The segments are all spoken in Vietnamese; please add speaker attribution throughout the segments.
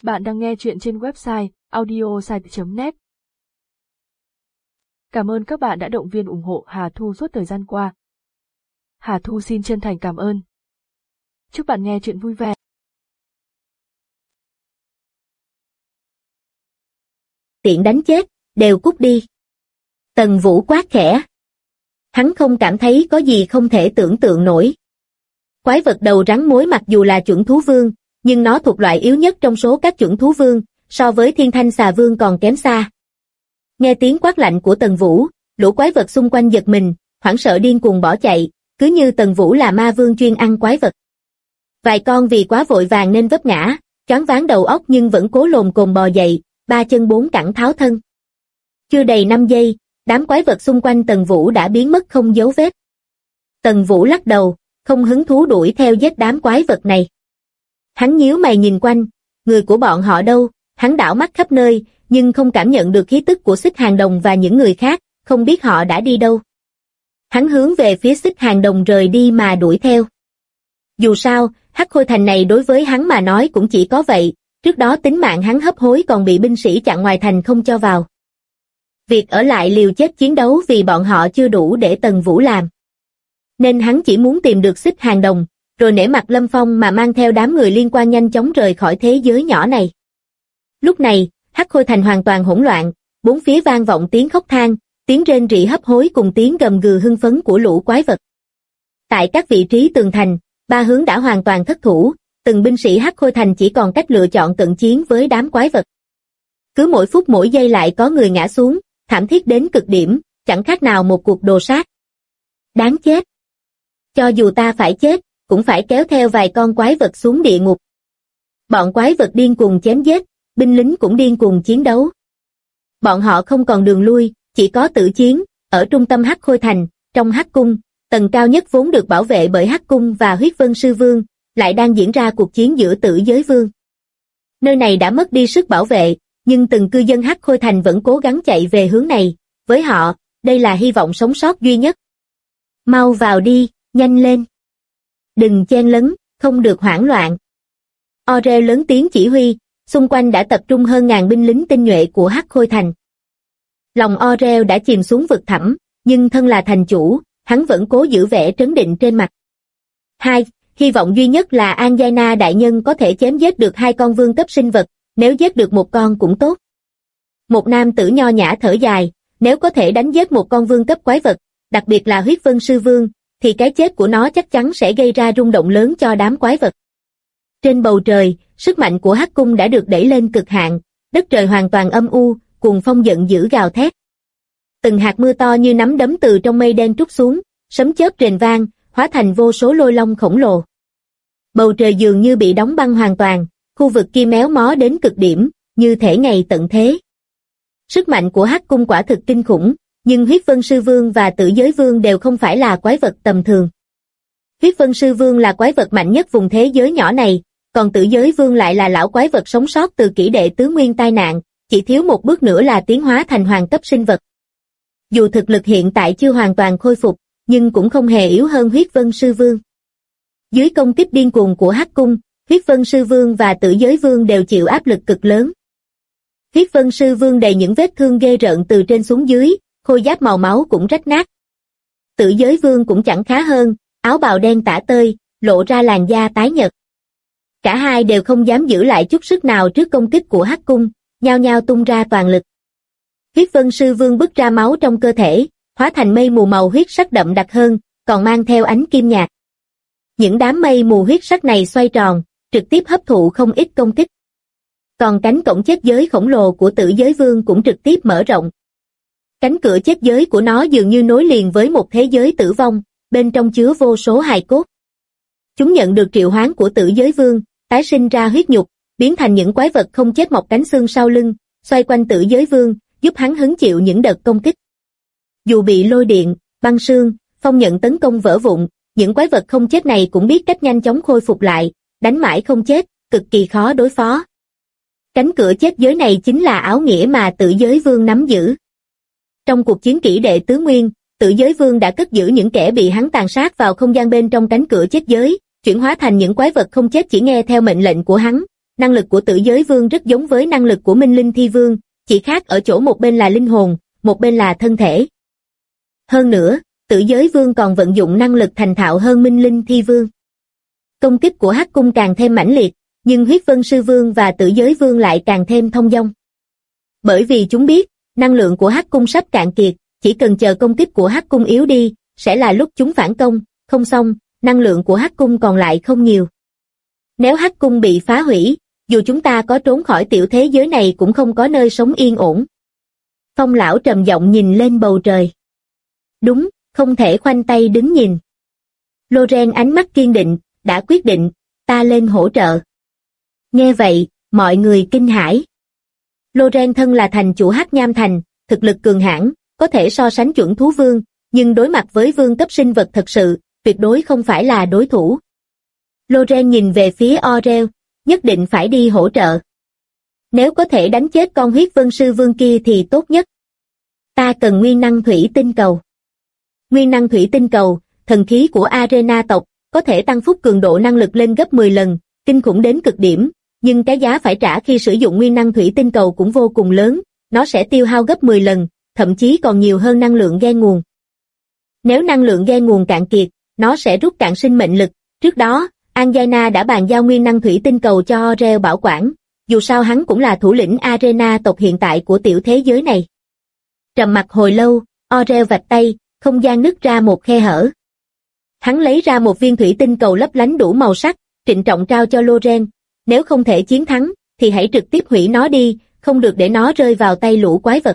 Speaker 1: Bạn đang nghe chuyện trên website audiosite.net. Cảm ơn các bạn đã động viên ủng hộ Hà Thu suốt thời gian qua. Hà Thu xin chân thành cảm ơn. Chúc bạn nghe chuyện vui vẻ.
Speaker 2: Tiện đánh chết, đều cút đi. Tần Vũ quát khẽ. Hắn không cảm thấy có gì không thể tưởng tượng nổi. Quái vật đầu rắn mối mặc dù là chuẩn thú vương, nhưng nó thuộc loại yếu nhất trong số các chuẩn thú vương, so với thiên thanh xà vương còn kém xa. Nghe tiếng quát lạnh của Tần Vũ, lũ quái vật xung quanh giật mình, hoảng sợ điên cuồng bỏ chạy, cứ như Tần Vũ là ma vương chuyên ăn quái vật. Vài con vì quá vội vàng nên vấp ngã, choáng váng đầu óc nhưng vẫn cố lồm cồm bò dậy, ba chân bốn cẳng tháo thân. Chưa đầy 5 giây, đám quái vật xung quanh Tần Vũ đã biến mất không dấu vết. Tần Vũ lắc đầu, không hứng thú đuổi theo giết đám quái vật này. Hắn nhíu mày nhìn quanh, người của bọn họ đâu? Hắn đảo mắt khắp nơi, nhưng không cảm nhận được khí tức của Xích Hàng Đồng và những người khác, không biết họ đã đi đâu. Hắn hướng về phía Xích Hàng Đồng rời đi mà đuổi theo. Dù sao, Hắc Khôi Thành này đối với hắn mà nói cũng chỉ có vậy, trước đó tính mạng hắn hấp hối còn bị binh sĩ chặn ngoài thành không cho vào. Việc ở lại liều chết chiến đấu vì bọn họ chưa đủ để Tần Vũ làm. Nên hắn chỉ muốn tìm được Xích Hàng Đồng, rồi nể mặt Lâm Phong mà mang theo đám người liên quan nhanh chóng rời khỏi thế giới nhỏ này. Lúc này, Hắc Khôi Thành hoàn toàn hỗn loạn, bốn phía vang vọng tiếng khóc than, tiếng rên rỉ hấp hối cùng tiếng gầm gừ hưng phấn của lũ quái vật. Tại các vị trí tường thành, ba hướng đã hoàn toàn thất thủ, từng binh sĩ Hắc Khôi Thành chỉ còn cách lựa chọn cận chiến với đám quái vật. Cứ mỗi phút mỗi giây lại có người ngã xuống, thảm thiết đến cực điểm, chẳng khác nào một cuộc đồ sát. Đáng chết! Cho dù ta phải chết, cũng phải kéo theo vài con quái vật xuống địa ngục. Bọn quái vật điên cuồng chém giết, binh lính cũng điên cuồng chiến đấu. Bọn họ không còn đường lui, chỉ có tử chiến, ở trung tâm Hắc Khôi Thành, trong Hắc Cung, tầng cao nhất vốn được bảo vệ bởi Hắc Cung và Huyết Vân Sư Vương, lại đang diễn ra cuộc chiến giữa Tử Giới Vương. Nơi này đã mất đi sức bảo vệ, nhưng từng cư dân Hắc Khôi Thành vẫn cố gắng chạy về hướng này, với họ, đây là hy vọng sống sót duy nhất. Mau vào đi, nhanh lên. Đừng chen lấn, không được hoảng loạn. Orel lớn tiếng chỉ huy, xung quanh đã tập trung hơn ngàn binh lính tinh nhuệ của Hắc Khôi Thành. Lòng Orel đã chìm xuống vực thẳm, nhưng thân là thành chủ, hắn vẫn cố giữ vẻ trấn định trên mặt. Hy vọng duy nhất là Anjana đại nhân có thể chém giết được 2 con vương cấp sinh vật, nếu giết được một con cũng tốt. Một nam tử nho nhã thở dài, nếu có thể đánh giết một con vương cấp quái vật, đặc biệt là Huyết Vân Sư Vương, thì cái chết của nó chắc chắn sẽ gây ra rung động lớn cho đám quái vật. Trên bầu trời, sức mạnh của Hắc Cung đã được đẩy lên cực hạn, đất trời hoàn toàn âm u, cuồng phong giận dữ gào thét. Từng hạt mưa to như nắm đấm từ trong mây đen trút xuống, sấm chớp rền vang, hóa thành vô số lôi long khổng lồ. Bầu trời dường như bị đóng băng hoàn toàn, khu vực kia méo mó đến cực điểm, như thể ngày tận thế. Sức mạnh của Hắc Cung quả thực kinh khủng, nhưng Huyết Vân Sư Vương và Tử Giới Vương đều không phải là quái vật tầm thường. Huyết Vân Sư Vương là quái vật mạnh nhất vùng thế giới nhỏ này, còn Tử Giới Vương lại là lão quái vật sống sót từ kỷ đệ tứ nguyên tai nạn, chỉ thiếu một bước nữa là tiến hóa thành hoàng cấp sinh vật. Dù thực lực hiện tại chưa hoàn toàn khôi phục, nhưng cũng không hề yếu hơn Huyết Vân Sư Vương. Dưới công kích điên cuồng của Hắc Cung, Huyết Vân Sư Vương và Tử Giới Vương đều chịu áp lực cực lớn. Huyết Vân Sư Vương đầy những vết thương ghê rợn từ trên xuống dưới, khôi giáp màu máu cũng rách nát. Tử Giới Vương cũng chẳng khá hơn, áo bào đen tả tơi, lộ ra làn da tái nhợt. Cả hai đều không dám giữ lại chút sức nào trước công kích của Hắc Cung, nhao nhao tung ra toàn lực. Huyết Vân Sư Vương bứt ra máu trong cơ thể, hóa thành mây mù màu huyết sắc đậm đặc hơn, còn mang theo ánh kim nhạt. Những đám mây mù huyết sắc này xoay tròn, trực tiếp hấp thụ không ít công kích. Còn cánh cổng chết giới khổng lồ của Tử Giới Vương cũng trực tiếp mở rộng. Cánh cửa chết giới của nó dường như nối liền với một thế giới tử vong, bên trong chứa vô số hài cốt. Chúng nhận được triệu hoán của Tử Giới Vương, tái sinh ra huyết nhục, biến thành những quái vật không chết mọc cánh xương sau lưng, xoay quanh Tử Giới Vương, giúp hắn hứng chịu những đợt công kích. Dù bị lôi điện, băng sương, phong nhận tấn công vỡ vụn, những quái vật không chết này cũng biết cách nhanh chóng khôi phục lại, đánh mãi không chết, cực kỳ khó đối phó. Cánh cửa chết giới này chính là áo nghĩa mà Tử Giới Vương nắm giữ. Trong cuộc chiến kỷ đệ tứ nguyên, Tử Giới Vương đã cất giữ những kẻ bị hắn tàn sát vào không gian bên trong cánh cửa chết giới, chuyển hóa thành những quái vật không chết chỉ nghe theo mệnh lệnh của hắn, năng lực của Tử Giới Vương rất giống với năng lực của Minh Linh Thi Vương, chỉ khác ở chỗ một bên là linh hồn, một bên là thân thể. Hơn nữa, Tử Giới Vương còn vận dụng năng lực thành thạo hơn Minh Linh Thi Vương. Công kích của Hắc Cung càng thêm mãnh liệt, nhưng Huyết Vân Sư Vương và Tử Giới Vương lại càng thêm thông dong. Bởi vì chúng biết, năng lượng của Hắc Cung sắp cạn kiệt, chỉ cần chờ công kích của Hắc Cung yếu đi, sẽ là lúc chúng phản công, không xong, năng lượng của Hắc Cung còn lại không nhiều. Nếu Hắc Cung bị phá hủy, dù chúng ta có trốn khỏi tiểu thế giới này cũng không có nơi sống yên ổn. Phong lão trầm giọng nhìn lên bầu trời. Đúng, không thể khoanh tay đứng nhìn. Loren ánh mắt kiên định, đã quyết định, ta lên hỗ trợ. Nghe vậy, mọi người kinh hãi. Loren thân là thành chủ Hắc Nham Thành, thực lực cường hãn, có thể so sánh chuẩn thú vương, nhưng đối mặt với vương cấp sinh vật thật sự, tuyệt đối không phải là đối thủ. Loren nhìn về phía Orel, nhất định phải đi hỗ trợ. Nếu có thể đánh chết con Huyết Vân Sư Vương kia thì tốt nhất. Ta cần nguyên năng thủy tinh cầu. Nguyên năng thủy tinh cầu, thần khí của Arena tộc, có thể tăng phúc cường độ năng lực lên gấp 10 lần, kinh khủng đến cực điểm, nhưng cái giá phải trả khi sử dụng nguyên năng thủy tinh cầu cũng vô cùng lớn, nó sẽ tiêu hao gấp 10 lần, thậm chí còn nhiều hơn năng lượng gen nguồn. Nếu năng lượng gen nguồn cạn kiệt, nó sẽ rút cạn sinh mệnh lực. Trước đó, Anjaina đã bàn giao nguyên năng thủy tinh cầu cho Orel bảo quản, dù sao hắn cũng là thủ lĩnh Arena tộc hiện tại của tiểu thế giới này. Trầm mặc hồi lâu, Orel vạch tay, không gian nứt ra một khe hở. Hắn lấy ra một viên thủy tinh cầu lấp lánh đủ màu sắc, trịnh trọng trao cho Loren. Nếu không thể chiến thắng, thì hãy trực tiếp hủy nó đi, không được để nó rơi vào tay lũ quái vật.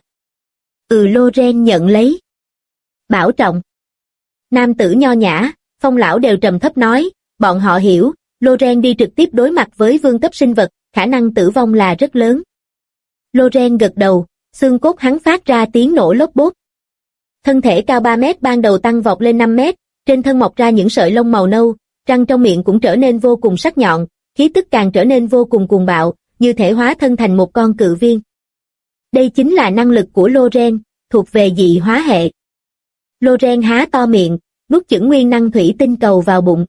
Speaker 2: Loren nhận lấy. Bảo trọng. Nam tử nho nhã, Phong lão đều trầm thấp nói, bọn họ hiểu, Loren đi trực tiếp đối mặt với vương cấp sinh vật, khả năng tử vong là rất lớn. Loren gật đầu, xương cốt hắn phát ra tiếng nổ lốp bốp. Thân thể cao 3 mét ban đầu tăng vọt lên 5 mét, trên thân mọc ra những sợi lông màu nâu, răng trong miệng cũng trở nên vô cùng sắc nhọn, khí tức càng trở nên vô cùng cuồng bạo, như thể hóa thân thành một con cự viên. Đây chính là năng lực của Loren, thuộc về dị hóa hệ. Loren há to miệng, nuốt chửng nguyên năng thủy tinh cầu vào bụng.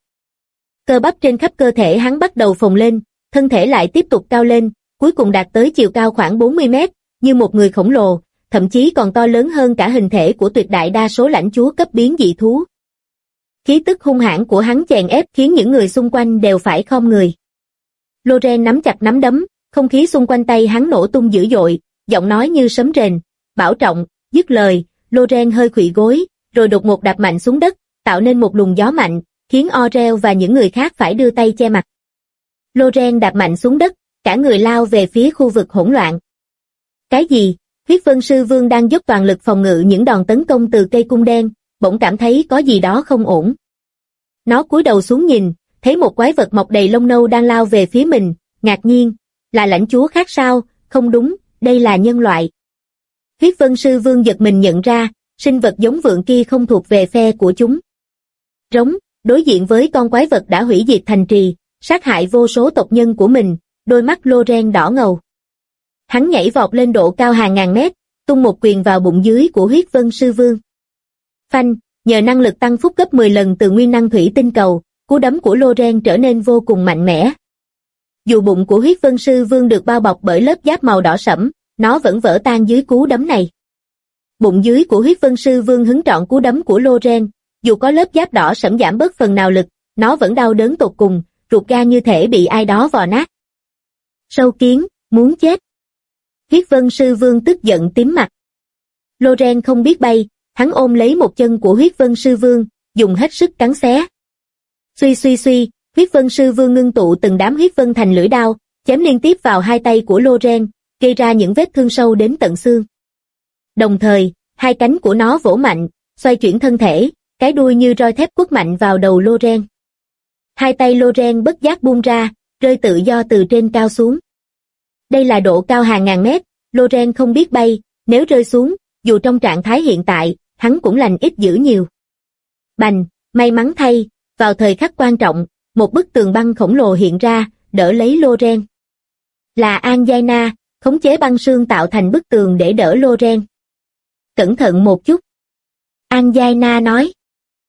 Speaker 2: Cơ bắp trên khắp cơ thể hắn bắt đầu phồng lên, thân thể lại tiếp tục cao lên, cuối cùng đạt tới chiều cao khoảng 40 mét, như một người khổng lồ, thậm chí còn to lớn hơn cả hình thể của tuyệt đại đa số lãnh chúa cấp biến dị thú. Khí tức hung hãn của hắn chèn ép khiến những người xung quanh đều phải khom người. Loren nắm chặt nắm đấm, không khí xung quanh tay hắn nổ tung dữ dội, giọng nói như sấm rền, bảo trọng, dứt lời, Loren hơi khuỵu gối, rồi đột ngột đạp mạnh xuống đất, tạo nên một luồng gió mạnh, khiến Orel và những người khác phải đưa tay che mặt. Loren đạp mạnh xuống đất, cả người lao về phía khu vực hỗn loạn. Cái gì? Huyết Vân Sư Vương đang dốc toàn lực phòng ngự những đòn tấn công từ cây cung đen, bỗng cảm thấy có gì đó không ổn. Nó cúi đầu xuống nhìn, thấy một quái vật mọc đầy lông nâu đang lao về phía mình, ngạc nhiên, là lãnh chúa khác sao? Không đúng, đây là nhân loại. Huyết Vân Sư Vương giật mình nhận ra, sinh vật giống vượn kia không thuộc về phe của chúng. Rống, đối diện với con quái vật đã hủy diệt thành trì, sát hại vô số tộc nhân của mình, đôi mắt Loren đỏ ngầu. Hắn nhảy vọt lên độ cao hàng ngàn mét, tung một quyền vào bụng dưới của Huyết Vân Sư Vương. Phanh, nhờ năng lực tăng phúc gấp 10 lần từ nguyên năng thủy tinh cầu, cú đấm của Loren trở nên vô cùng mạnh mẽ. Dù bụng của Huyết Vân Sư Vương được bao bọc bởi lớp giáp màu đỏ sẫm, nó vẫn vỡ tan dưới cú đấm này. Bụng dưới của Huyết Vân Sư Vương hứng trọn cú đấm của Loren, dù có lớp giáp đỏ sẫm giảm bớt phần nào lực, nó vẫn đau đớn tột cùng, ruột gan như thể bị ai đó vò nát. Sâu kiến, muốn chết. Huyết Vân Sư Vương tức giận tím mặt. Loren không biết bay, hắn ôm lấy một chân của Huyết Vân Sư Vương, dùng hết sức cắn xé. Suy suy suy, Huyết Vân Sư Vương ngưng tụ từng đám huyết vân thành lưỡi đao, chém liên tiếp vào hai tay của Loren, gây ra những vết thương sâu đến tận xương. Đồng thời, hai cánh của nó vỗ mạnh, xoay chuyển thân thể, cái đuôi như roi thép quất mạnh vào đầu Loren. Hai tay Loren bất giác buông ra, rơi tự do từ trên cao xuống. Đây là độ cao hàng ngàn mét, Loren không biết bay, nếu rơi xuống, dù trong trạng thái hiện tại, hắn cũng lành ít dữ nhiều. Bành, may mắn thay, vào thời khắc quan trọng, một bức tường băng khổng lồ hiện ra, đỡ lấy Loren. Là Anjaina, khống chế băng sương tạo thành bức tường để đỡ Loren. Cẩn thận một chút. Anjaina nói.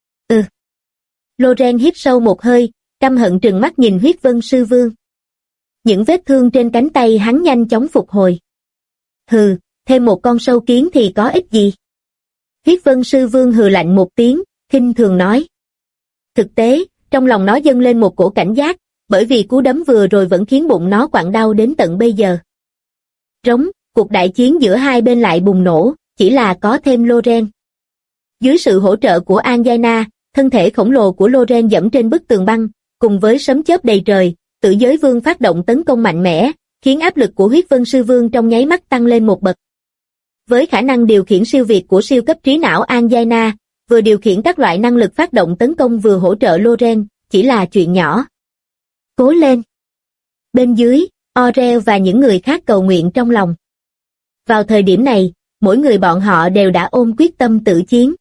Speaker 2: Loren hít sâu một hơi, căm hận trừng mắt nhìn Huyết Vân Sư Vương. Những vết thương trên cánh tay hắn nhanh chóng phục hồi. Hừ, thêm một con sâu kiến thì có ích gì? Huyết Vân Sư Vương hừ lạnh một tiếng, khinh thường nói. Thực tế, trong lòng nó dâng lên một cổ cảnh giác, bởi vì cú đấm vừa rồi vẫn khiến bụng nó quặn đau đến tận bây giờ. Rống, cuộc đại chiến giữa hai bên lại bùng nổ, chỉ là có thêm Loren. Dưới sự hỗ trợ của Anjaina, thân thể khổng lồ của Loren dẫm trên bức tường băng, cùng với sấm chớp đầy trời, Tử Giới Vương phát động tấn công mạnh mẽ, khiến áp lực của Huyết Vân Sư Vương trong nháy mắt tăng lên một bậc. Với khả năng điều khiển siêu việt của siêu cấp trí não Anjaina, vừa điều khiển các loại năng lực phát động tấn công vừa hỗ trợ Loren, chỉ là chuyện nhỏ. Cố lên! Bên dưới, Orel và những người khác cầu nguyện trong lòng. Vào thời điểm này, mỗi người bọn họ đều đã ôm quyết tâm tự chiến.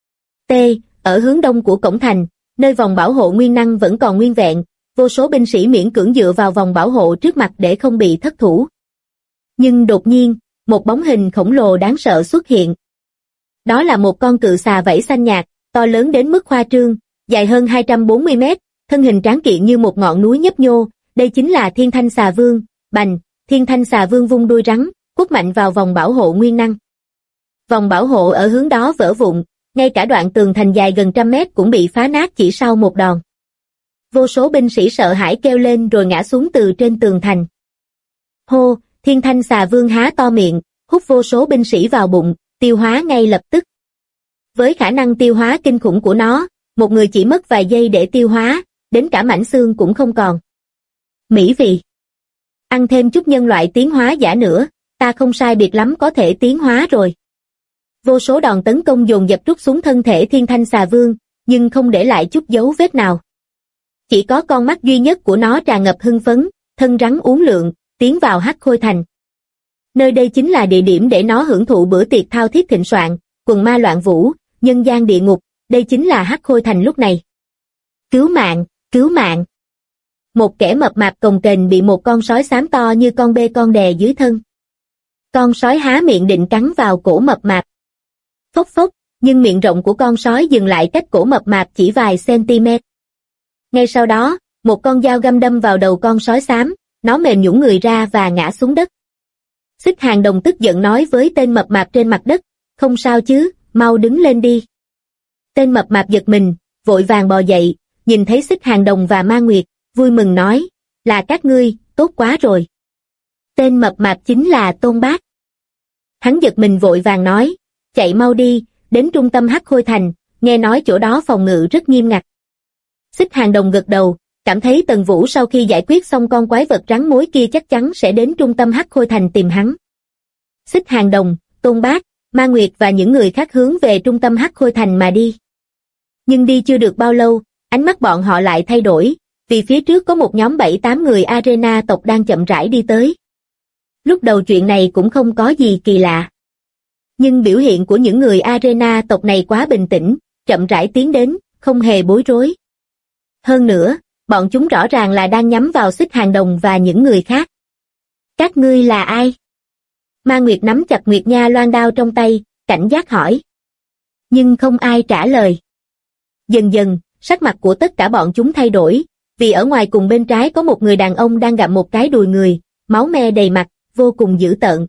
Speaker 2: Ở hướng đông của cổng thành, nơi vòng bảo hộ nguyên năng vẫn còn nguyên vẹn, vô số binh sĩ miễn cưỡng dựa vào vòng bảo hộ trước mặt để không bị thất thủ. Nhưng đột nhiên, một bóng hình khổng lồ đáng sợ xuất hiện. Đó là một con cự xà vảy xanh nhạt, to lớn đến mức khoa trương, dài hơn 240 mét, thân hình tráng kiện như một ngọn núi nhấp nhô, đây chính là Thiên Thanh Xà Vương. Bành, Thiên Thanh Xà Vương vung đuôi rắn, quất mạnh vào vòng bảo hộ nguyên năng. Vòng bảo hộ ở hướng đó vỡ vụn, ngay cả đoạn tường thành dài gần 100 mét cũng bị phá nát chỉ sau một đòn. Vô số binh sĩ sợ hãi kêu lên rồi ngã xuống từ trên tường thành. Hô, Thiên Thanh Xà Vương há to miệng, hút vô số binh sĩ vào bụng, tiêu hóa ngay lập tức. Với khả năng tiêu hóa kinh khủng của nó, một người chỉ mất vài giây để tiêu hóa, đến cả mảnh xương cũng không còn. Mỹ vị. Ăn thêm chút nhân loại tiến hóa giả nữa, ta không sai biệt lắm có thể tiến hóa rồi. Vô số đòn tấn công dồn dập trút xuống thân thể Thiên Thanh Xà Vương, nhưng không để lại chút dấu vết nào. Chỉ có con mắt duy nhất của nó tràn ngập hưng phấn, thân rắn uốn lượn, tiến vào Hắc Khôi Thành. Nơi đây chính là địa điểm để nó hưởng thụ bữa tiệc thao thiết thịnh soạn, quần ma loạn vũ, nhân gian địa ngục, đây chính là Hắc Khôi Thành lúc này. Cứu mạng, cứu mạng. Một kẻ mập mạp cồng kềnh bị một con sói xám to như con bê con đè dưới thân. Con sói há miệng định cắn vào cổ mập mạp. Phốc phốc, nhưng miệng rộng của con sói dừng lại cách cổ mập mạp chỉ vài cm. Ngay sau đó, một con dao găm đâm vào đầu con sói xám, nó mềm nhũn người ra và ngã xuống đất. Xích Hàng Đồng tức giận nói với tên mập mạp trên mặt đất, không sao chứ, mau đứng lên đi. Tên mập mạp giật mình, vội vàng bò dậy, nhìn thấy Xích Hàng Đồng và Ma Nguyệt, vui mừng nói, là các ngươi, tốt quá rồi. Tên mập mạp chính là Tôn Bác. Hắn giật mình vội vàng nói, chạy mau đi, đến trung tâm Hắc Khôi Thành, nghe nói chỗ đó phòng ngự rất nghiêm ngặt. Xích Hàng Đồng gật đầu, cảm thấy Tần Vũ sau khi giải quyết xong con quái vật rắn mối kia chắc chắn sẽ đến trung tâm Hắc Khôi Thành tìm hắn. Xích Hàng Đồng, Tôn Bác, Ma Nguyệt và những người khác hướng về trung tâm Hắc Khôi Thành mà đi. Nhưng đi chưa được bao lâu, ánh mắt bọn họ lại thay đổi, vì phía trước có một nhóm 7-8 người Arena tộc đang chậm rãi đi tới. Lúc đầu chuyện này cũng không có gì kỳ lạ. Nhưng biểu hiện của những người Arena tộc này quá bình tĩnh, chậm rãi tiến đến, không hề bối rối. Hơn nữa, bọn chúng rõ ràng là đang nhắm vào Xích Hàng Đồng và những người khác. Các ngươi là ai? Ma Nguyệt nắm chặt Nguyệt Nha loan đao trong tay, cảnh giác hỏi. Nhưng không ai trả lời. Dần dần, sắc mặt của tất cả bọn chúng thay đổi, vì ở ngoài cùng bên trái có một người đàn ông đang gặm một cái đùi người, máu me đầy mặt, vô cùng dữ tợn.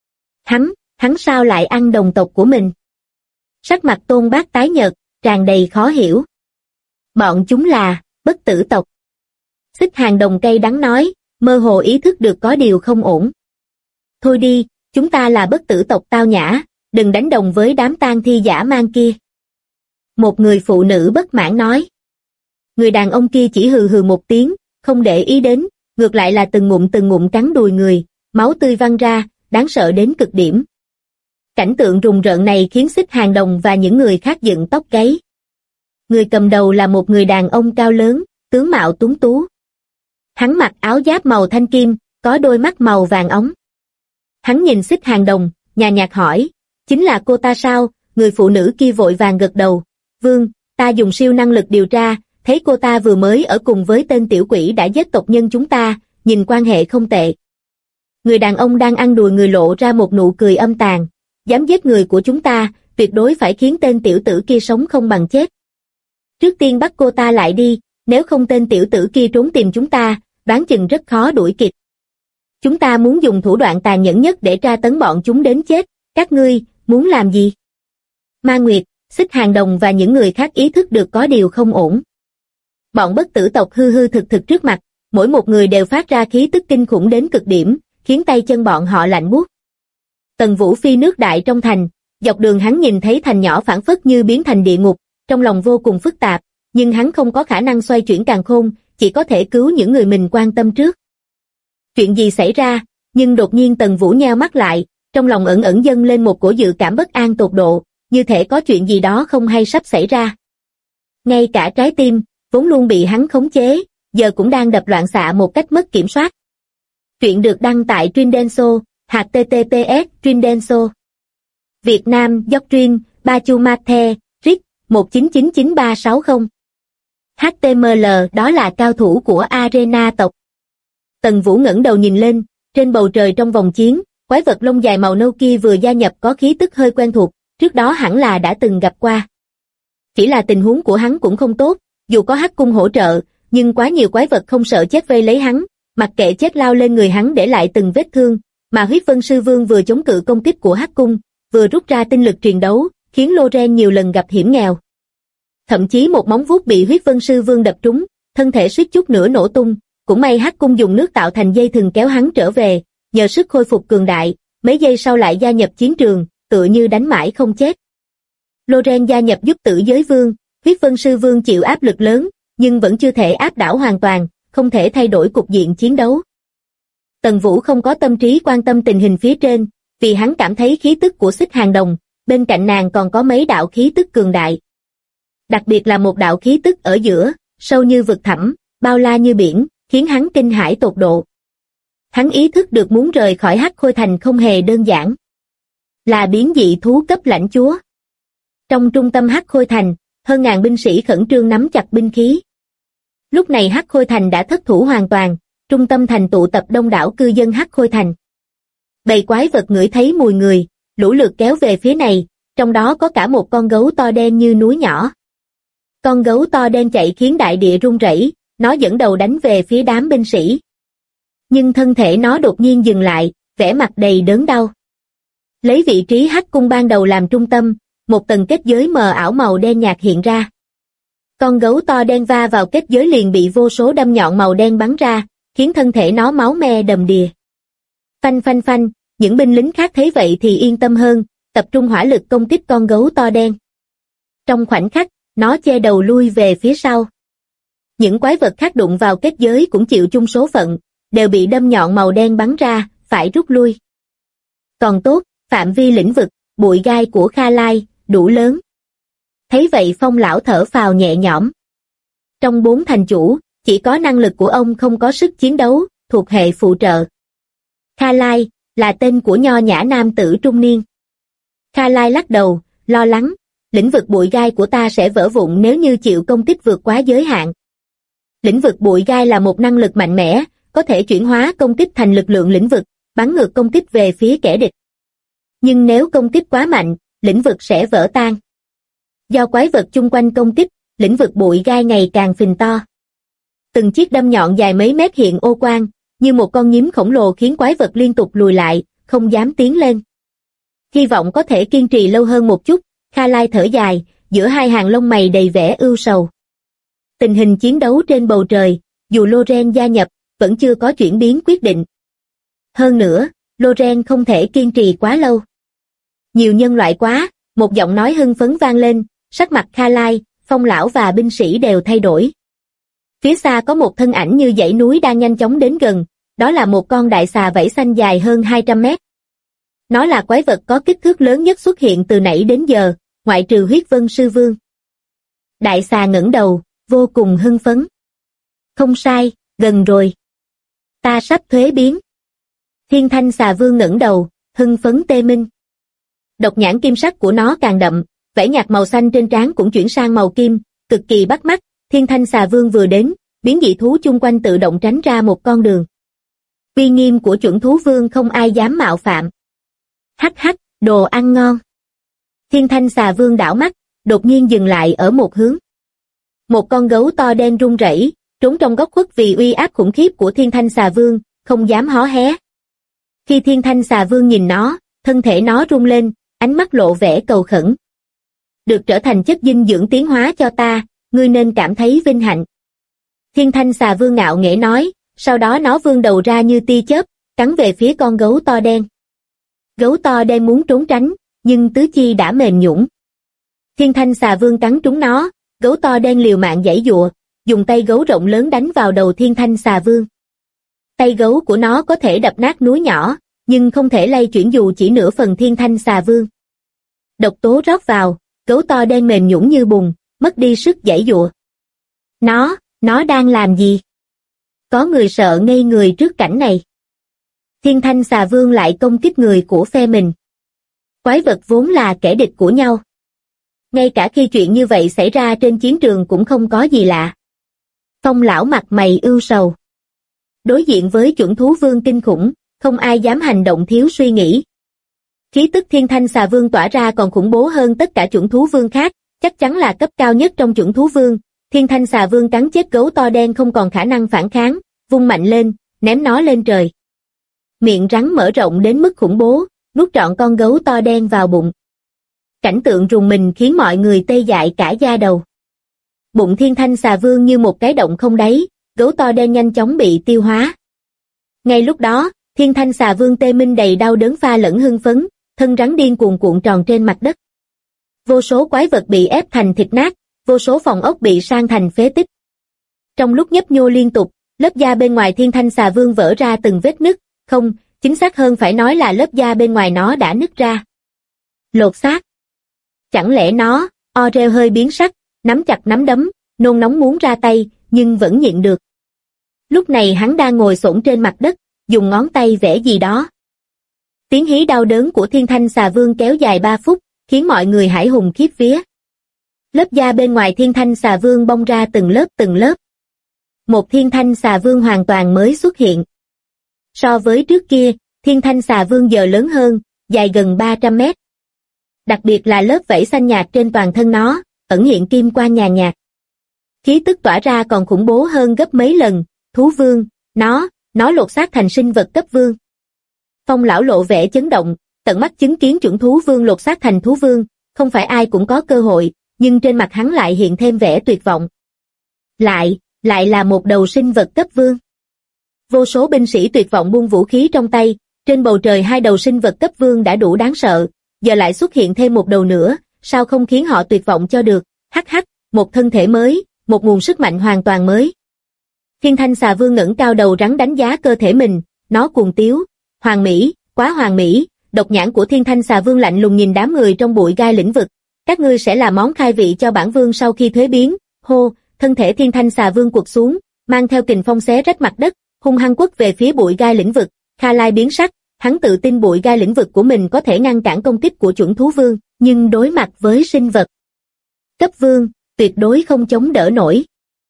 Speaker 2: Hắn sao lại ăn đồng tộc của mình? Sắc mặt Tôn Bác tái nhợt, tràn đầy khó hiểu. Bọn chúng là bất tử tộc. Xích Hàng Đồng cay đắng nói, mơ hồ ý thức được có điều không ổn. Thôi đi, chúng ta là bất tử tộc tao nhã, đừng đánh đồng với đám tang thi dã man kia. Một người phụ nữ bất mãn nói. Người đàn ông kia chỉ hừ hừ một tiếng, không để ý đến, ngược lại là từng ngụm cắn đùi người, máu tươi văng ra, đáng sợ đến cực điểm. Cảnh tượng rùng rợn này khiến Xích Hàng Đồng và những người khác dựng tóc gáy. Người cầm đầu là một người đàn ông cao lớn, tướng mạo tuấn tú. Hắn mặc áo giáp màu thanh kim, có đôi mắt màu vàng óng. Hắn nhìn Xích Hàng Đồng, nhàn nhạt hỏi, chính là cô ta sao? Người phụ nữ kia vội vàng gật đầu. Vương, ta dùng siêu năng lực điều tra, thấy cô ta vừa mới ở cùng với tên tiểu quỷ đã giết tộc nhân chúng ta, nhìn quan hệ không tệ. Người đàn ông đang ăn đùi người lộ ra một nụ cười âm tàn. Dám giết người của chúng ta, tuyệt đối phải khiến tên tiểu tử kia sống không bằng chết. Trước tiên bắt cô ta lại đi, nếu không tên tiểu tử kia trốn tìm chúng ta, đoán chừng rất khó đuổi kịp. Chúng ta muốn dùng thủ đoạn tàn nhẫn nhất để tra tấn bọn chúng đến chết, các ngươi, muốn làm gì? Ma Nguyệt, Xích Hàng Đồng và những người khác ý thức được có điều không ổn. Bọn bất tử tộc hư hư thực thực trước mặt, mỗi một người đều phát ra khí tức kinh khủng đến cực điểm, khiến tay chân bọn họ lạnh buốt. Tần Vũ phi nước đại trong thành, dọc đường hắn nhìn thấy thành nhỏ phảng phất như biến thành địa ngục, trong lòng vô cùng phức tạp, nhưng hắn không có khả năng xoay chuyển càn khôn, chỉ có thể cứu những người mình quan tâm trước. Chuyện gì xảy ra? Nhưng đột nhiên Tần Vũ nheo mắt lại, trong lòng ẩn ẩn dâng lên một cổ dự cảm bất an tột độ, như thể có chuyện gì đó không hay sắp xảy ra. Ngay cả trái tim, vốn luôn bị hắn khống chế, giờ cũng đang đập loạn xạ một cách mất kiểm soát. Truyện được đăng tại Trindenso, https://Trindenso. Việt Nam, Doctrine, Bachumate, RIC, 1999360. HTML, đó là cao thủ của Arena tộc. Tần Vũ ngẩng đầu nhìn lên, trên bầu trời trong vòng chiến, quái vật lông dài màu nâu kia vừa gia nhập có khí tức hơi quen thuộc, trước đó hẳn là đã từng gặp qua. Chỉ là tình huống của hắn cũng không tốt, dù có Hắc Cung hỗ trợ, nhưng quá nhiều quái vật không sợ chết vây lấy hắn, mặc kệ chết lao lên người hắn để lại từng vết thương, mà Huyết Vân Sư Vương vừa chống cự công kích của Hắc Cung, vừa rút ra tinh lực truyền đấu, khiến Loren nhiều lần gặp hiểm nghèo. Thậm chí một móng vuốt bị Huyết Vân Sư Vương đập trúng, thân thể suýt chút nữa nổ tung, cũng may Hắc Cung dùng nước tạo thành dây thừng kéo hắn trở về, nhờ sức khôi phục cường đại, mấy giây sau lại gia nhập chiến trường, tựa như đánh mãi không chết. Loren gia nhập giúp Tử Giới Vương, Huyết Vân Sư Vương chịu áp lực lớn, nhưng vẫn chưa thể áp đảo hoàn toàn, không thể thay đổi cục diện chiến đấu. Tần Vũ không có tâm trí quan tâm tình hình phía trên, vì hắn cảm thấy khí tức của Xích Hàng Đồng, bên cạnh nàng còn có mấy đạo khí tức cường đại. Đặc biệt là một đạo khí tức ở giữa, sâu như vực thẳm, bao la như biển, khiến hắn kinh hãi tột độ. Hắn ý thức được muốn rời khỏi Hắc Khôi Thành không hề đơn giản. Là biến dị thú cấp lãnh chúa. Trong trung tâm Hắc Khôi Thành, hơn ngàn binh sĩ khẩn trương nắm chặt binh khí. Lúc này Hắc Khôi Thành đã thất thủ hoàn toàn, trung tâm thành tụ tập đông đảo cư dân Hắc Khôi Thành. Bầy quái vật ngửi thấy mùi người, lũ lượt kéo về phía này, trong đó có cả một con gấu to đen như núi nhỏ. Con gấu to đen chạy khiến đại địa rung rẩy, nó dẫn đầu đánh về phía đám binh sĩ. Nhưng thân thể nó đột nhiên dừng lại, vẻ mặt đầy đớn đau. Lấy vị trí Hắc Cung ban đầu làm trung tâm, một tầng kết giới mờ ảo màu đen nhạt hiện ra. Con gấu to đen va vào kết giới liền bị vô số đâm nhọn màu đen bắn ra, khiến thân thể nó máu me đầm đìa. Phanh phanh phanh, những binh lính khác thấy vậy thì yên tâm hơn, tập trung hỏa lực công kích con gấu to đen. Trong khoảnh khắc, nó che đầu lui về phía sau. Những quái vật khác đụng vào kết giới cũng chịu chung số phận, đều bị đâm nhọn màu đen bắn ra, phải rút lui. Còn tốt, phạm vi lĩnh vực, bụi gai của Kha Lai, đủ lớn. Thấy vậy Phong lão thở phào nhẹ nhõm. Trong 4 thành chủ, chỉ có năng lực của ông không có sức chiến đấu, thuộc hệ phụ trợ. Kha Lai, là tên của nho nhã nam tử trung niên. Kha Lai lắc đầu, lo lắng, lĩnh vực bụi gai của ta sẽ vỡ vụn nếu như chịu công kích vượt quá giới hạn. Lĩnh vực bụi gai là một năng lực mạnh mẽ, có thể chuyển hóa công kích thành lực lượng lĩnh vực, bắn ngược công kích về phía kẻ địch. Nhưng nếu công kích quá mạnh, lĩnh vực sẽ vỡ tan. Do quái vật chung quanh công kích, lĩnh vực bụi gai ngày càng phình to. Từng chiếc đâm nhọn dài mấy mét hiện ô quang, như một con nhím khổng lồ khiến quái vật liên tục lùi lại, không dám tiến lên. Hy vọng có thể kiên trì lâu hơn một chút, Kha Lai thở dài, giữa hai hàng lông mày đầy vẻ ưu sầu. Tình hình chiến đấu trên bầu trời, dù Loren gia nhập, vẫn chưa có chuyển biến quyết định. Hơn nữa, Loren không thể kiên trì quá lâu. Nhiều nhân loại quá, một giọng nói hưng phấn vang lên, sắc mặt Kha Lai, Phong lão và binh sĩ đều thay đổi. Phía xa có một thân ảnh như dãy núi đang nhanh chóng đến gần, đó là một con đại xà vảy xanh dài hơn 200 mét. Nó là quái vật có kích thước lớn nhất xuất hiện từ nãy đến giờ, ngoại trừ Huyết Vân Sư Vương. Đại xà ngẩng đầu, vô cùng hưng phấn. Không sai, gần rồi. Ta sắp thuế biến. Thiên Thanh Xà Vương ngẩng đầu, hưng phấn tê minh. Độc nhãn kim sắc của nó càng đậm, vảy nhạt màu xanh trên trán cũng chuyển sang màu kim, cực kỳ bắt mắt. Thiên Thanh Xà Vương vừa đến, biến dị thú chung quanh tự động tránh ra một con đường. Uy nghiêm của chuẩn thú vương không ai dám mạo phạm. Hắc hắc, đồ ăn ngon. Thiên Thanh Xà Vương đảo mắt, đột nhiên dừng lại ở một hướng. Một con gấu to đen run rẩy, trốn trong góc khuất vì uy áp khủng khiếp của Thiên Thanh Xà Vương, không dám hó hé. Khi Thiên Thanh Xà Vương nhìn nó, thân thể nó rung lên, ánh mắt lộ vẻ cầu khẩn. Được trở thành chất dinh dưỡng tiến hóa cho ta, ngươi nên cảm thấy vinh hạnh. Thiên Thanh Xà Vương ngạo nghễ nói, sau đó nó vươn đầu ra như tia chớp, cắn về phía con gấu to đen. Gấu to đen muốn trốn tránh, nhưng tứ chi đã mềm nhũn. Thiên Thanh Xà Vương cắn trúng nó, gấu to đen liều mạng giãy giụa, dùng tay gấu rộng lớn đánh vào đầu Thiên Thanh Xà Vương. Tay gấu của nó có thể đập nát núi nhỏ, nhưng không thể lay chuyển dù chỉ nửa phần Thiên Thanh Xà Vương. Độc tố rót vào, gấu to đen mềm nhũn như bùn, mất đi sức giãy giụa. Nó đang làm gì? Có người sợ ngây người trước cảnh này. Thiên Thanh Xà Vương lại công kích người của phe mình. Quái vật vốn là kẻ địch của nhau. Ngay cả khi chuyện như vậy xảy ra trên chiến trường cũng không có gì lạ. Phong lão mặt mày ưu sầu. Đối diện với chuẩn thú vương kinh khủng, không ai dám hành động thiếu suy nghĩ. Khí tức Thiên Thanh Xà Vương tỏa ra còn khủng bố hơn tất cả chuẩn thú vương khác, chắc chắn là cấp cao nhất trong chuẩn thú vương. Thiên Thanh Xà Vương cắn chết gấu to đen không còn khả năng phản kháng, vung mạnh lên, ném nó lên trời. Miệng rắn mở rộng đến mức khủng bố, nuốt trọn con gấu to đen vào bụng. Cảnh tượng rùng mình khiến mọi người tê dại cả da đầu. Bụng Thiên Thanh Xà Vương như một cái động không đáy, gấu to đen nhanh chóng bị tiêu hóa. Ngay lúc đó, Thiên Thanh Xà Vương tê minh đầy đau đớn pha lẫn hưng phấn, thân rắn điên cuồng cuộn tròn trên mặt đất. Vô số quái vật bị ép thành thịt nát, vô số phòng ốc bị san thành phế tích. Trong lúc nhấp nhô liên tục, lớp da bên ngoài Thiên Thanh Xà Vương vỡ ra từng vết nứt, không, chính xác hơn phải nói là lớp da bên ngoài nó đã nứt ra. Lột xác. Chẳng lẽ nó, Orel hơi biến sắc, nắm chặt nắm đấm, nôn nóng muốn ra tay, nhưng vẫn nhịn được. Lúc này hắn đang ngồi xổm trên mặt đất, dùng ngón tay vẽ gì đó. Tiếng hí đau đớn của Thiên Thanh Xà Vương kéo dài 3 phút, khiến mọi người hãi hùng khiếp vía. Lớp da bên ngoài Thiên Thanh Xà Vương bong ra từng lớp từng lớp. Một Thiên Thanh Xà Vương hoàn toàn mới xuất hiện. So với trước kia, Thiên Thanh Xà Vương giờ lớn hơn, dài gần 300 mét. Đặc biệt là lớp vảy xanh nhạt trên toàn thân nó, ẩn hiện kim quang nhàn nhạt. Khí tức tỏa ra còn khủng bố hơn gấp mấy lần, thú vương, nó lột xác thành sinh vật cấp vương. Phong lão lộ vẻ chấn động, tận mắt chứng kiến chuẩn thú vương lột xác thành thú vương, không phải ai cũng có cơ hội, nhưng trên mặt hắn lại hiện thêm vẻ tuyệt vọng. Lại là một đầu sinh vật cấp vương. Vô số binh sĩ tuyệt vọng buông vũ khí trong tay, trên bầu trời 2 đầu sinh vật cấp vương đã đủ đáng sợ, giờ lại xuất hiện thêm một đầu nữa, sao không khiến họ tuyệt vọng cho được, hắc, một thân thể mới, một nguồn sức mạnh hoàn toàn mới. Thiên Thanh Xà Vương ngẩng cao đầu rắn đánh giá cơ thể mình, nó cuồng tiếu, hoàn mỹ, quá hoàn mỹ. Độc nhãn của Thiên Thanh Xà Vương lạnh lùng nhìn đám người trong bụi gai lĩnh vực. Các ngươi sẽ là món khai vị cho bản vương sau khi thuế biến. Hô, thân thể Thiên Thanh Xà Vương quật xuống, mang theo kình phong xé rách mặt đất, hung hăng quất về phía bụi gai lĩnh vực. Kha Lai biến sắc, hắn tự tin bụi gai lĩnh vực của mình có thể ngăn cản công kích của chuẩn thú vương, nhưng đối mặt với sinh vật cấp vương, tuyệt đối không chống đỡ nổi.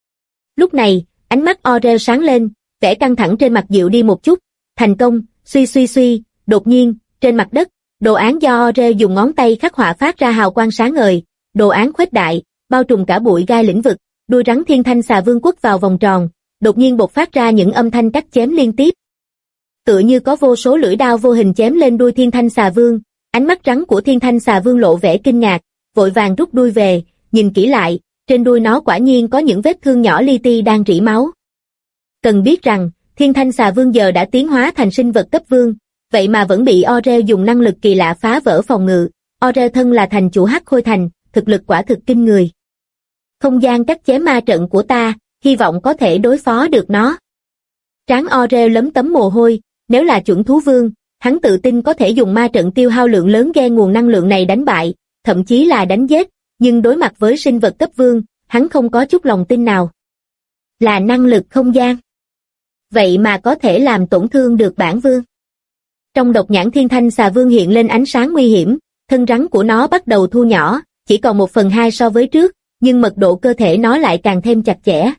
Speaker 2: Lúc này, ánh mắt Orel sáng lên, vẻ căng thẳng trên mặt dịu đi một chút. Thành công, suy, đột nhiên, trên mặt đất, đồ án do Orel dùng ngón tay khắc họa phát ra hào quang sáng ngời, đồ án khuếch đại, bao trùm cả bụi gai lĩnh vực, đuôi rắn Thiên Thanh Xà Vương quất vào vòng tròn, đột nhiên bộc phát ra những âm thanh cắt chém liên tiếp. Tựa như có vô số lưỡi đao vô hình chém lên đuôi Thiên Thanh Xà Vương, ánh mắt rắn của Thiên Thanh Xà Vương lộ vẻ kinh ngạc, vội vàng rút đuôi về, nhìn kỹ lại, trên đuôi nó quả nhiên có những vết thương nhỏ li ti đang rỉ máu. Cần biết rằng, Thiên Thanh Xà Vương giờ đã tiến hóa thành sinh vật cấp vương, vậy mà vẫn bị Orel dùng năng lực kỳ lạ phá vỡ phòng ngự. Orel thân là thành chủ Hắc Khôi Thành, thực lực quả thực kinh người. Không gian cắt chém ma trận của ta, hy vọng có thể đối phó được nó. Trán Orel lấm tấm mồ hôi, nếu là chuẩn thú vương, hắn tự tin có thể dùng ma trận tiêu hao lượng lớn gen nguồn năng lượng này đánh bại, thậm chí là đánh giết, nhưng đối mặt với sinh vật cấp vương, hắn không có chút lòng tin nào. Là năng lực không gian. Vậy mà có thể làm tổn thương được bản vương. Trong độc nhãn Thiên Thanh Xà Vương hiện lên ánh sáng nguy hiểm, thân rắn của nó bắt đầu thu nhỏ, chỉ còn 1/2 so với trước, nhưng mật độ cơ thể nó lại càng thêm chặt chẽ.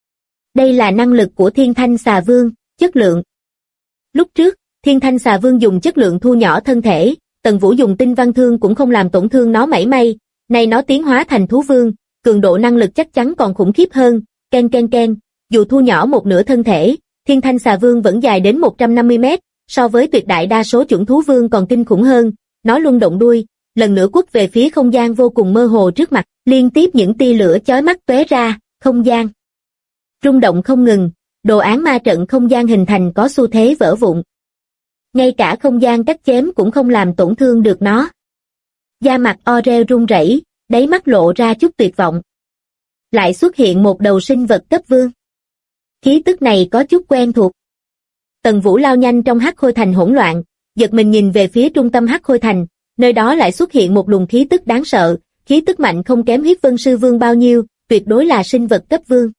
Speaker 2: Đây là năng lực của Thiên Thanh Xà Vương, chất lượng. Lúc trước, Thiên Thanh Xà Vương dùng chất lượng thu nhỏ thân thể, Tần Vũ dùng tinh văn thương cũng không làm tổn thương nó mảy may, nay nó tiến hóa thành thú vương, cường độ năng lực chắc chắn còn khủng khiếp hơn, ken, dù thu nhỏ một nửa thân thể, Thiên Thanh Xà Vương vẫn dài đến 150 mét, so với tuyệt đại đa số chuẩn thú vương còn kinh khủng hơn, nó luân động đuôi, lần nữa quất về phía không gian vô cùng mơ hồ trước mặt, liên tiếp những tia lửa chói mắt tóe ra, không gian rung động không ngừng, đồ án ma trận không gian hình thành có xu thế vỡ vụn. Ngay cả không gian cắt chém cũng không làm tổn thương được nó. Da mặt Oreo run rẩy, đáy mắt lộ ra chút tuyệt vọng. Lại xuất hiện một đầu sinh vật cấp vương. Khí tức này có chút quen thuộc. Tần Vũ lao nhanh trong Hắc Khôi Thành hỗn loạn, giật mình nhìn về phía trung tâm Hắc Khôi Thành, nơi đó lại xuất hiện một luồng khí tức đáng sợ, khí tức mạnh không kém Huyết Vân Sư Vương bao nhiêu, tuyệt đối là sinh vật cấp vương.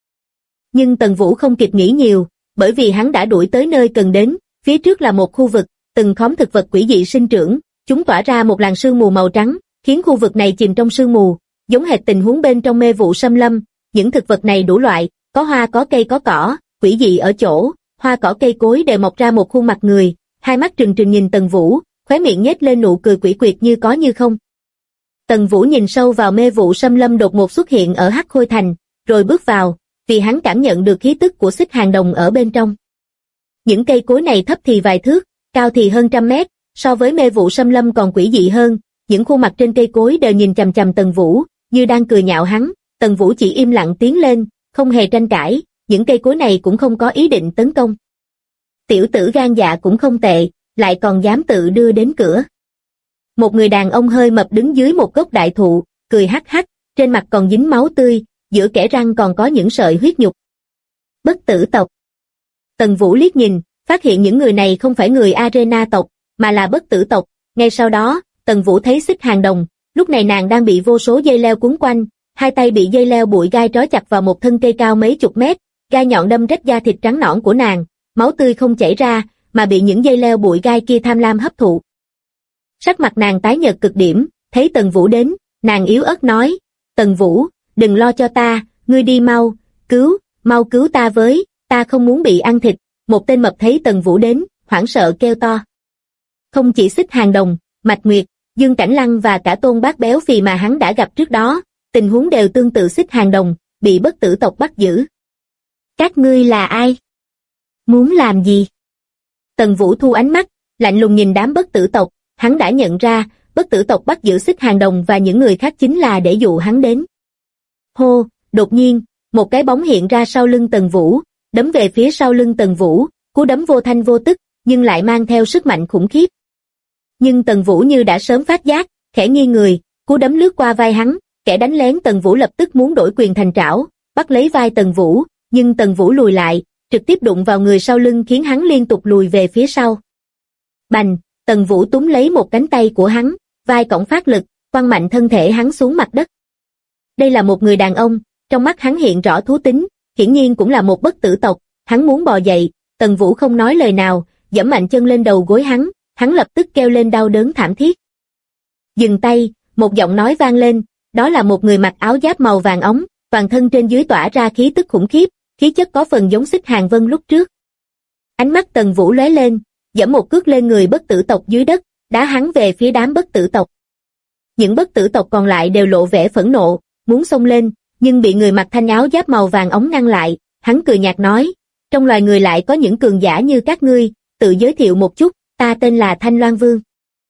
Speaker 2: Nhưng Tần Vũ không kịp nghĩ nhiều, bởi vì hắn đã đuổi tới nơi cần đến, phía trước là một khu vực, từng khóm thực vật quỷ dị sinh trưởng, chúng tỏa ra một làn sương mù màu trắng, khiến khu vực này chìm trong sương mù, giống hệt tình huống bên trong mê vụ xâm lâm, những thực vật này đủ loại, có hoa có cây có cỏ, quỷ dị ở chỗ, hoa cỏ cây cối đều mọc ra một khuôn mặt người, hai mắt trừng trừng nhìn Tần Vũ, khóe miệng nhếch lên nụ cười quỷ quyệt như có như không. Tần Vũ nhìn sâu vào mê vụ xâm lâm đột ngột xuất hiện ở Hắc Khôi Thành, rồi bước vào, vì hắn cảm nhận được khí tức của Xích Hàng Đồng ở bên trong. Những cây cối này thấp thì vài thước, cao thì hơn trăm mét, so với mê vụ xâm lâm còn quỷ dị hơn, những khuôn mặt trên cây cối đều nhìn chằm chằm Tần Vũ, như đang cười nhạo hắn. Tần Vũ chỉ im lặng tiến lên, không hề tranh cãi, những cây cối này cũng không có ý định tấn công. Tiểu tử gan dạ cũng không tệ, lại còn dám tự đưa đến cửa. Một người đàn ông hơi mập đứng dưới một gốc đại thụ, cười hắc hắc, trên mặt còn dính máu tươi, giữa kẽ răng còn có những sợi huyết nhục. Bất tử tộc. Tần Vũ liếc nhìn, phát hiện những người này không phải người Arena tộc, mà là bất tử tộc. Ngay sau đó, Tần Vũ thấy Xích Hàng Đồng, lúc này nàng đang bị vô số dây leo quấn quanh, hai tay bị dây leo bụi gai trói chặt vào một thân cây cao mấy chục mét, gai nhọn đâm rách da thịt trắng nõn của nàng, máu tươi không chảy ra, mà bị những dây leo bụi gai kia tham lam hấp thụ. Sắc mặt nàng tái nhợt cực điểm, thấy Tần Vũ đến, nàng yếu ớt nói, Tần Vũ, đừng lo cho ta, ngươi đi mau cứu ta với, ta không muốn bị ăn thịt. Một tên mập thấy Tần Vũ đến, hoảng sợ kêu to. Không chỉ Xích Hàng Đồng, Mạch Nguyệt, Dương Cảnh Lăng và cả Tôn Bác béo phì mà hắn đã gặp trước đó, tình huống đều tương tự Xích Hàng Đồng, bị bất tử tộc bắt giữ. Các ngươi là ai? Muốn làm gì? Tần Vũ thu ánh mắt, lạnh lùng nhìn đám bất tử tộc, hắn đã nhận ra, bất tử tộc bắt giữ Xích Hàng Đồng và những người khác chính là để dụ hắn đến. Hô, đột nhiên, một cái bóng hiện ra sau lưng Tần Vũ, đấm về phía sau lưng Tần Vũ, cú đấm vô thanh vô tức, nhưng lại mang theo sức mạnh khủng khiếp. Nhưng Tần Vũ như đã sớm phát giác, khẽ nghiêng người, cú đấm lướt qua vai hắn, kẻ đánh lén Tần Vũ lập tức muốn đổi quyền thành trảo, bắt lấy vai Tần Vũ, nhưng Tần Vũ lùi lại, trực tiếp đụng vào người sau lưng khiến hắn liên tục lùi về phía sau. Bành, Tần Vũ túm lấy một cánh tay của hắn, vai cõng phát lực, quăng mạnh thân thể hắn xuống mặt đất. Đây là một người đàn ông, trong mắt hắn hiện rõ thú tính, hiển nhiên cũng là một bất tử tộc, hắn muốn bò dậy, Tần Vũ không nói lời nào, giẫm mạnh chân lên đầu gối hắn lập tức kêu lên đau đớn thảm thiết. Dừng tay, một giọng nói vang lên, đó là một người mặc áo giáp màu vàng óng, toàn thân trên dưới tỏa ra khí tức khủng khiếp, khí chất có phần giống Xích Hàng Vân lúc trước. Ánh mắt Tần Vũ lóe lên, giẫm một cước lên người bất tử tộc dưới đất, đá hắn về phía đám bất tử tộc. Những bất tử tộc còn lại đều lộ vẻ phẫn nộ, muốn xông lên, nhưng bị người mặc thanh áo giáp màu vàng óng ngăn lại, hắn cười nhạt nói, trong loài người lại có những cường giả như các ngươi, tự giới thiệu một chút, ta tên là Thanh Loan Vương.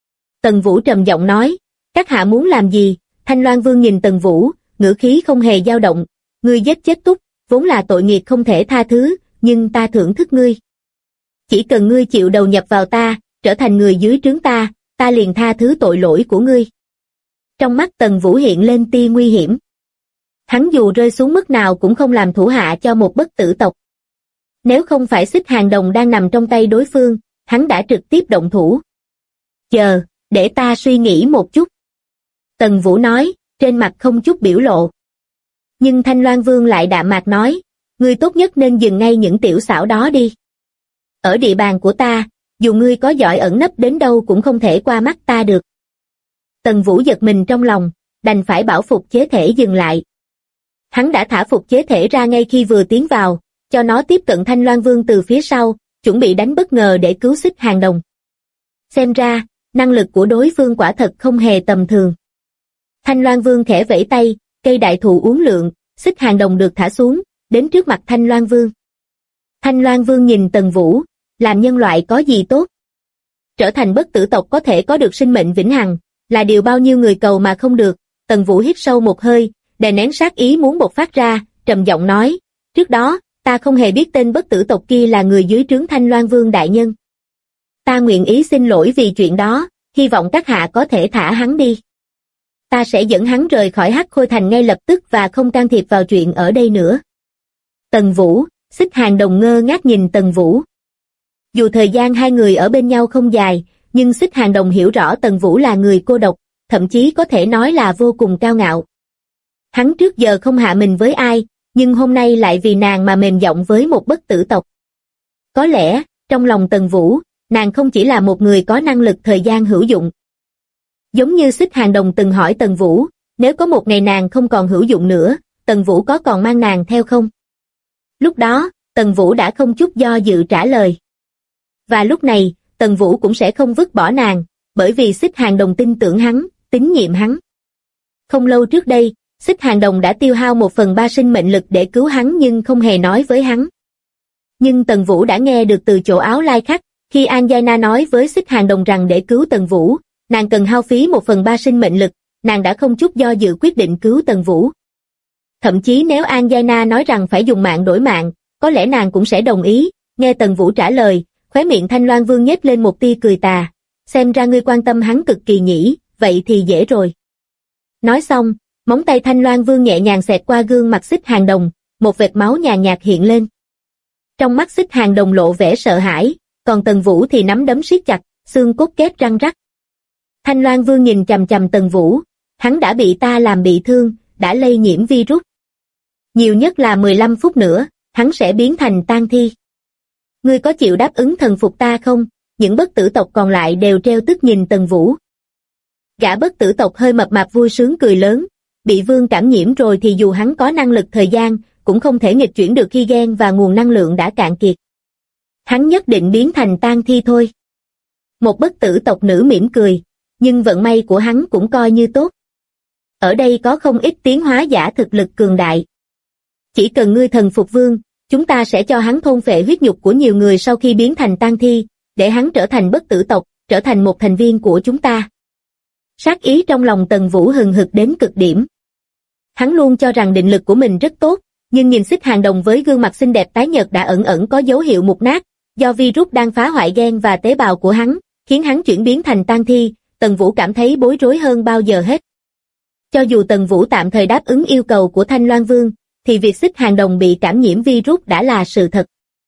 Speaker 2: Tần Vũ trầm giọng nói, các hạ muốn làm gì? Thanh Loan Vương nhìn Tần Vũ, ngữ khí không hề dao động, ngươi giết chết Túc, vốn là tội nghiệp không thể tha thứ, nhưng ta thưởng thức ngươi. Chỉ cần ngươi chịu đầu nhập vào ta, trở thành người dưới trướng ta, ta liền tha thứ tội lỗi của ngươi. Trong mắt Tần Vũ hiện lên tia nguy hiểm. Hắn dù rơi xuống mức nào cũng không làm thủ hạ cho một bất tử tộc. Nếu không phải Xích Hàng Đồng đang nằm trong tay đối phương, hắn đã trực tiếp động thủ. Chờ, để ta suy nghĩ một chút. Tần Vũ nói, trên mặt không chút biểu lộ. Nhưng Thanh Loan Vương lại đạm mạc nói, ngươi tốt nhất nên dừng ngay những tiểu xảo đó đi. Ở địa bàn của ta, dù ngươi có giỏi ẩn nấp đến đâu cũng không thể qua mắt ta được. Tần Vũ giật mình trong lòng, đành phải bảo phục chế thể dừng lại. Hắn đã thả phục chế thể ra ngay khi vừa tiến vào, cho nó tiếp cận Thanh Loan Vương từ phía sau, chuẩn bị đánh bất ngờ để cứu Xích Hàng Đồng. Xem ra, năng lực của đối phương quả thật không hề tầm thường. Thanh Loan Vương khẽ vẫy tay, cây đại thụ uốn lượn, Xích Hàng Đồng được thả xuống, đến trước mặt Thanh Loan Vương. Thanh Loan Vương nhìn Tần Vũ, làm nhân loại có gì tốt. Trở thành bất tử tộc có thể có được sinh mệnh vĩnh hằng, là điều bao nhiêu người cầu mà không được. Tần Vũ hít sâu một hơi, đè nén sát ý muốn bộc phát ra, trầm giọng nói, trước đó, ta không hề biết tên bất tử tộc kia là người dưới trướng Thanh Loan Vương đại nhân. Ta nguyện ý xin lỗi vì chuyện đó, hy vọng các hạ có thể thả hắn đi. Ta sẽ dẫn hắn rời khỏi Hắc Khôi Thành ngay lập tức và không can thiệp vào chuyện ở đây nữa. Tần Vũ, Xích Hàng Đồng ngơ ngác nhìn Tần Vũ. Dù thời gian hai người ở bên nhau không dài, nhưng Xích Hàng Đồng hiểu rõ Tần Vũ là người cô độc, thậm chí có thể nói là vô cùng cao ngạo. Hắn trước giờ không hạ mình với ai, nhưng hôm nay lại vì nàng mà mềm giọng với một bất tử tộc. Có lẽ, trong lòng Tần Vũ, nàng không chỉ là một người có năng lực thời gian hữu dụng. Giống như Xích Hàng Đồng từng hỏi Tần Vũ, nếu có một ngày nàng không còn hữu dụng nữa, Tần Vũ có còn mang nàng theo không? Lúc đó, Tần Vũ đã không chút do dự trả lời. Và lúc này, Tần Vũ cũng sẽ không vứt bỏ nàng, bởi vì Xích Hàng Đồng tin tưởng hắn, tín nhiệm hắn. Không lâu trước đây, Xích Hàng Đồng đã tiêu hao 1/3 sinh mệnh lực để cứu hắn nhưng không hề nói với hắn. Nhưng Tần Vũ đã nghe được từ chỗ Áo Lai Khắc, khi Anjana nói với Xích Hàng Đồng rằng để cứu Tần Vũ, nàng cần hao phí 1/3 sinh mệnh lực, nàng đã không chút do dự quyết định cứu Tần Vũ. Thậm chí nếu Anjana nói rằng phải dùng mạng đổi mạng, có lẽ nàng cũng sẽ đồng ý. Nghe Tần Vũ trả lời, khóe miệng Thanh Loan Vương nhếch lên một tia cười tà. Xem ra ngươi quan tâm hắn cực kỳ nhỉ, vậy thì dễ rồi. Nói xong, móng tay Thanh Loan Vương nhẹ nhàng xẹt qua gương mặt Xích Hàng Đồng, một vệt máu nhàn nhạt hiện lên. Trong mắt Xích Hàng Đồng lộ vẻ sợ hãi, còn Tần Vũ thì nắm đấm siết chặt, xương cốt kết răng rắc. Thanh Loan Vương nhìn chằm chằm Tần Vũ, hắn đã bị ta làm bị thương, đã lây nhiễm virus. Nhiều nhất là 15 phút nữa, hắn sẽ biến thành tang thi. Ngươi có chịu đáp ứng thần phục ta không? Những bất tử tộc còn lại đều treo tức nhìn Tần Vũ. Gã bất tử tộc hơi mập mạp vui sướng cười lớn, bị vương cảm nhiễm rồi thì dù hắn có năng lực thời gian, cũng không thể nghịch chuyển được khi gen và nguồn năng lượng đã cạn kiệt. Hắn nhất định biến thành tang thi thôi. Một bất tử tộc nữ mỉm cười, nhưng vận may của hắn cũng coi như tốt. Ở đây có không ít tiến hóa giả thực lực cường đại. Chỉ cần ngươi thần phục vương, chúng ta sẽ cho hắn thôn phệ huyết nhục của nhiều người sau khi biến thành tang thi, để hắn trở thành bất tử tộc, trở thành một thành viên của chúng ta. Sát ý trong lòng Tần Vũ hừng hực đến cực điểm. Hắn luôn cho rằng định lực của mình rất tốt, nhưng nhìn Xích Hàng Đồng với gương mặt xinh đẹp tái nhợt đã ẩn ẩn có dấu hiệu mục nát, do virus đang phá hoại gen và tế bào của hắn, khiến hắn chuyển biến thành tang thi, Tần Vũ cảm thấy bối rối hơn bao giờ hết. Cho dù Tần Vũ tạm thời đáp ứng yêu cầu của Thanh Loan Vương, thì việc Xích Hàng Đồng bị cảm nhiễm virus đã là sự thật.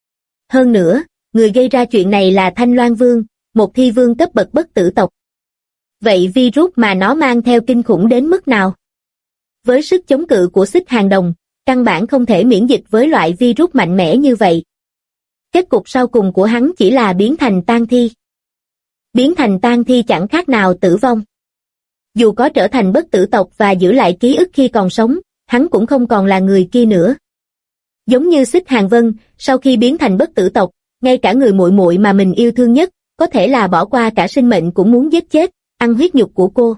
Speaker 2: Hơn nữa, người gây ra chuyện này là Thanh Loan Vương, một thi vương cấp bậc bất tử tộc. Vậy virus mà nó mang theo kinh khủng đến mức nào? Với sức chống cự của Xích Hàng Đồng, căn bản không thể miễn dịch với loại virus mạnh mẽ như vậy. Kết cục sau cùng của hắn chỉ là biến thành tang thi. Biến thành tang thi chẳng khác nào tử vong. Dù có trở thành bất tử tộc và giữ lại ký ức khi còn sống, hắn cũng không còn là người kia nữa. Giống như Xích Hàng Vân, sau khi biến thành bất tử tộc, ngay cả người muội muội mà mình yêu thương nhất, có thể là bỏ qua cả sinh mệnh cũng muốn giết chết, ăn huyết nhục của cô.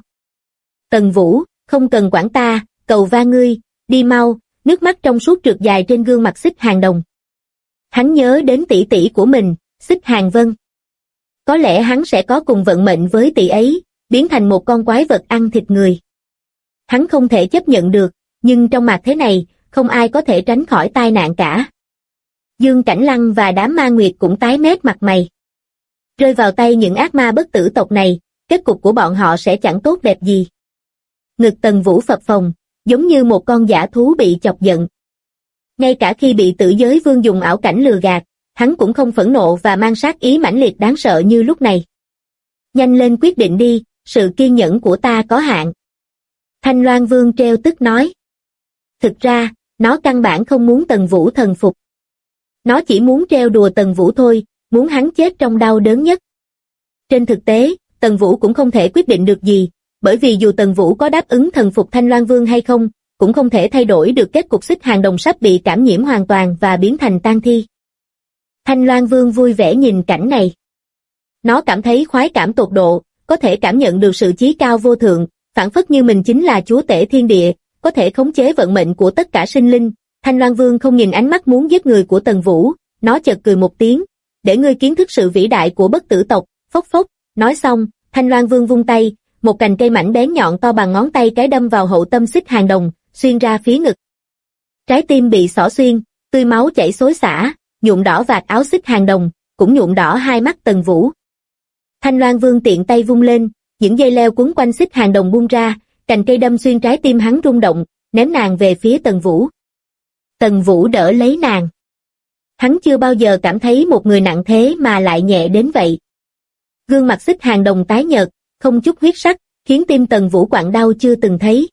Speaker 2: Tần Vũ, không cần quản ta, cầu va ngươi, đi mau, nước mắt trong suốt trượt dài trên gương mặt Xích Hàng Đồng. Hắn nhớ đến tỷ tỷ của mình, Xích Hàng Vân. Có lẽ hắn sẽ có cùng vận mệnh với tỷ ấy, biến thành một con quái vật ăn thịt người. Hắn không thể chấp nhận được, nhưng trong mặt thế này, không ai có thể tránh khỏi tai nạn cả. Dương Cảnh Lăng và đám ma nguyệt cũng tái mét mặt mày. Rơi vào tay những ác ma bất tử tộc này, kết cục của bọn họ sẽ chẳng tốt đẹp gì. Ngực Tần Vũ phập phồng, giống như một con dã thú bị chọc giận. Ngay cả khi bị Tử Giới Vương dùng ảo cảnh lừa gạt, hắn cũng không phẫn nộ và mang sát ý mãnh liệt đáng sợ như lúc này. Nhanh lên quyết định đi, sự kiên nhẫn của ta có hạn. Thanh Loan Vương treo tức nói. Thực ra, nó căn bản không muốn Tần Vũ thần phục. Nó chỉ muốn trêu đùa Tần Vũ thôi, muốn hắn chết trong đau đớn nhất. Trên thực tế, Tần Vũ cũng không thể quyết định được gì, bởi vì dù Tần Vũ có đáp ứng thần phục Thanh Loan Vương hay không, cũng không thể thay đổi được kết cục Xích Hàng Đồng sắp bị cảm nhiễm hoàn toàn và biến thành tang thi. Thanh Loan Vương vui vẻ nhìn cảnh này. Nó cảm thấy khoái cảm tột độ, có thể cảm nhận được sự chí cao vô thượng, phảng phất như mình chính là chúa tể thiên địa, có thể khống chế vận mệnh của tất cả sinh linh. Thanh Loan Vương không nhìn ánh mắt muốn giết người của Tần Vũ, nó chợt cười một tiếng, để ngươi kiến thức sự vĩ đại của bất tử tộc, phốc phốc, nói xong, Thanh Loan Vương vung tay, một cành cây mảnh bén nhọn to bằng ngón tay cái đâm vào hậu tâm Xích Hàng Đồng, xuyên ra phía ngực. Trái tim bị xỏ xuyên, tươi máu chảy xối xả, nhuộm đỏ vạt áo Xích Hàng Đồng, cũng nhuộm đỏ hai mắt Tần Vũ. Thanh Loan Vương tiện tay vung lên, những dây leo quấn quanh Xích Hàng Đồng bung ra, cành cây đâm xuyên trái tim hắn rung động, ném nàng về phía Tần Vũ. Tần Vũ đỡ lấy nàng. Hắn chưa bao giờ cảm thấy một người nặng thế mà lại nhẹ đến vậy. Gương mặt Xích Hàng Đồng tái nhợt, không chút huyết sắc, khiến tim Tần Vũ quặn đau chưa từng thấy.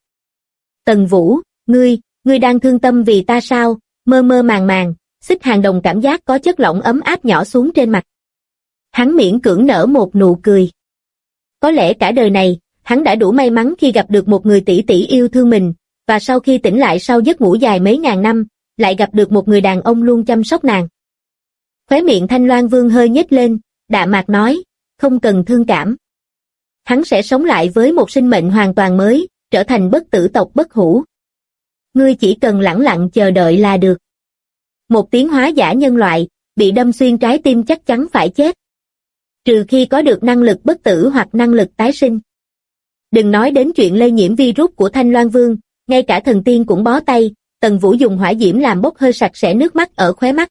Speaker 2: Tần Vũ, ngươi đang thương tâm vì ta sao? Mơ mơ màng màng, Xích Hàng Đồng cảm giác có chất lỏng ấm áp nhỏ xuống trên mặt. Hắn miễn cưỡng nở một nụ cười. Có lẽ cả đời này, hắn đã đủ may mắn khi gặp được một người tỷ tỷ yêu thương mình, và sau khi tỉnh lại sau giấc ngủ dài mấy ngàn năm, lại gặp được một người đàn ông luôn chăm sóc nàng. Khóe miệng Thanh Loan Vương hơi nhếch lên, đạm mạc nói, không cần thương cảm. Hắn sẽ sống lại với một sinh mệnh hoàn toàn mới, trở thành bất tử tộc bất hủ. Ngươi chỉ cần lẳng lặng chờ đợi là được. Một tiến hóa giả nhân loại, bị đâm xuyên trái tim chắc chắn phải chết. Trừ khi có được năng lực bất tử hoặc năng lực tái sinh. Đừng nói đến chuyện lây nhiễm virus của Thanh Loan Vương, ngay cả thần tiên cũng bó tay. Tần Vũ dùng hỏa diễm làm bốc hơi sạch sẽ nước mắt ở khóe mắt.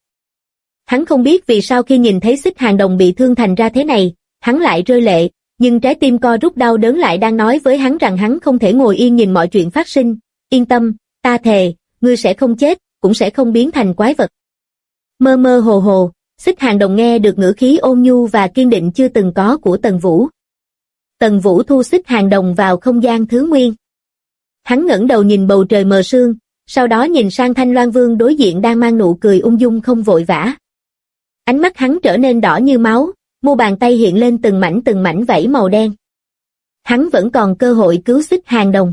Speaker 2: Hắn không biết vì sao khi nhìn thấy Xích Hàng Đồng bị thương thành ra thế này, hắn lại rơi lệ, nhưng trái tim co rút đau đớn lại đang nói với hắn rằng hắn không thể ngồi yên nhìn mọi chuyện phát sinh. Yên tâm, ta thề, ngươi sẽ không chết, cũng sẽ không biến thành quái vật. Mơ mơ hồ hồ, Xích Hàng Đồng nghe được ngữ khí ôn nhu và kiên định chưa từng có của Tần Vũ. Tần Vũ thu Xích Hàng Đồng vào không gian thứ nguyên. Hắn ngẩng đầu nhìn bầu trời mờ sương, sau đó nhìn sang Thanh Loan Vương đối diện đang mang nụ cười ung dung không vội vã. Ánh mắt hắn trở nên đỏ như máu, mu bàn tay hiện lên từng mảnh vảy màu đen. Hắn vẫn còn cơ hội cứu Xích Hàng Đồng.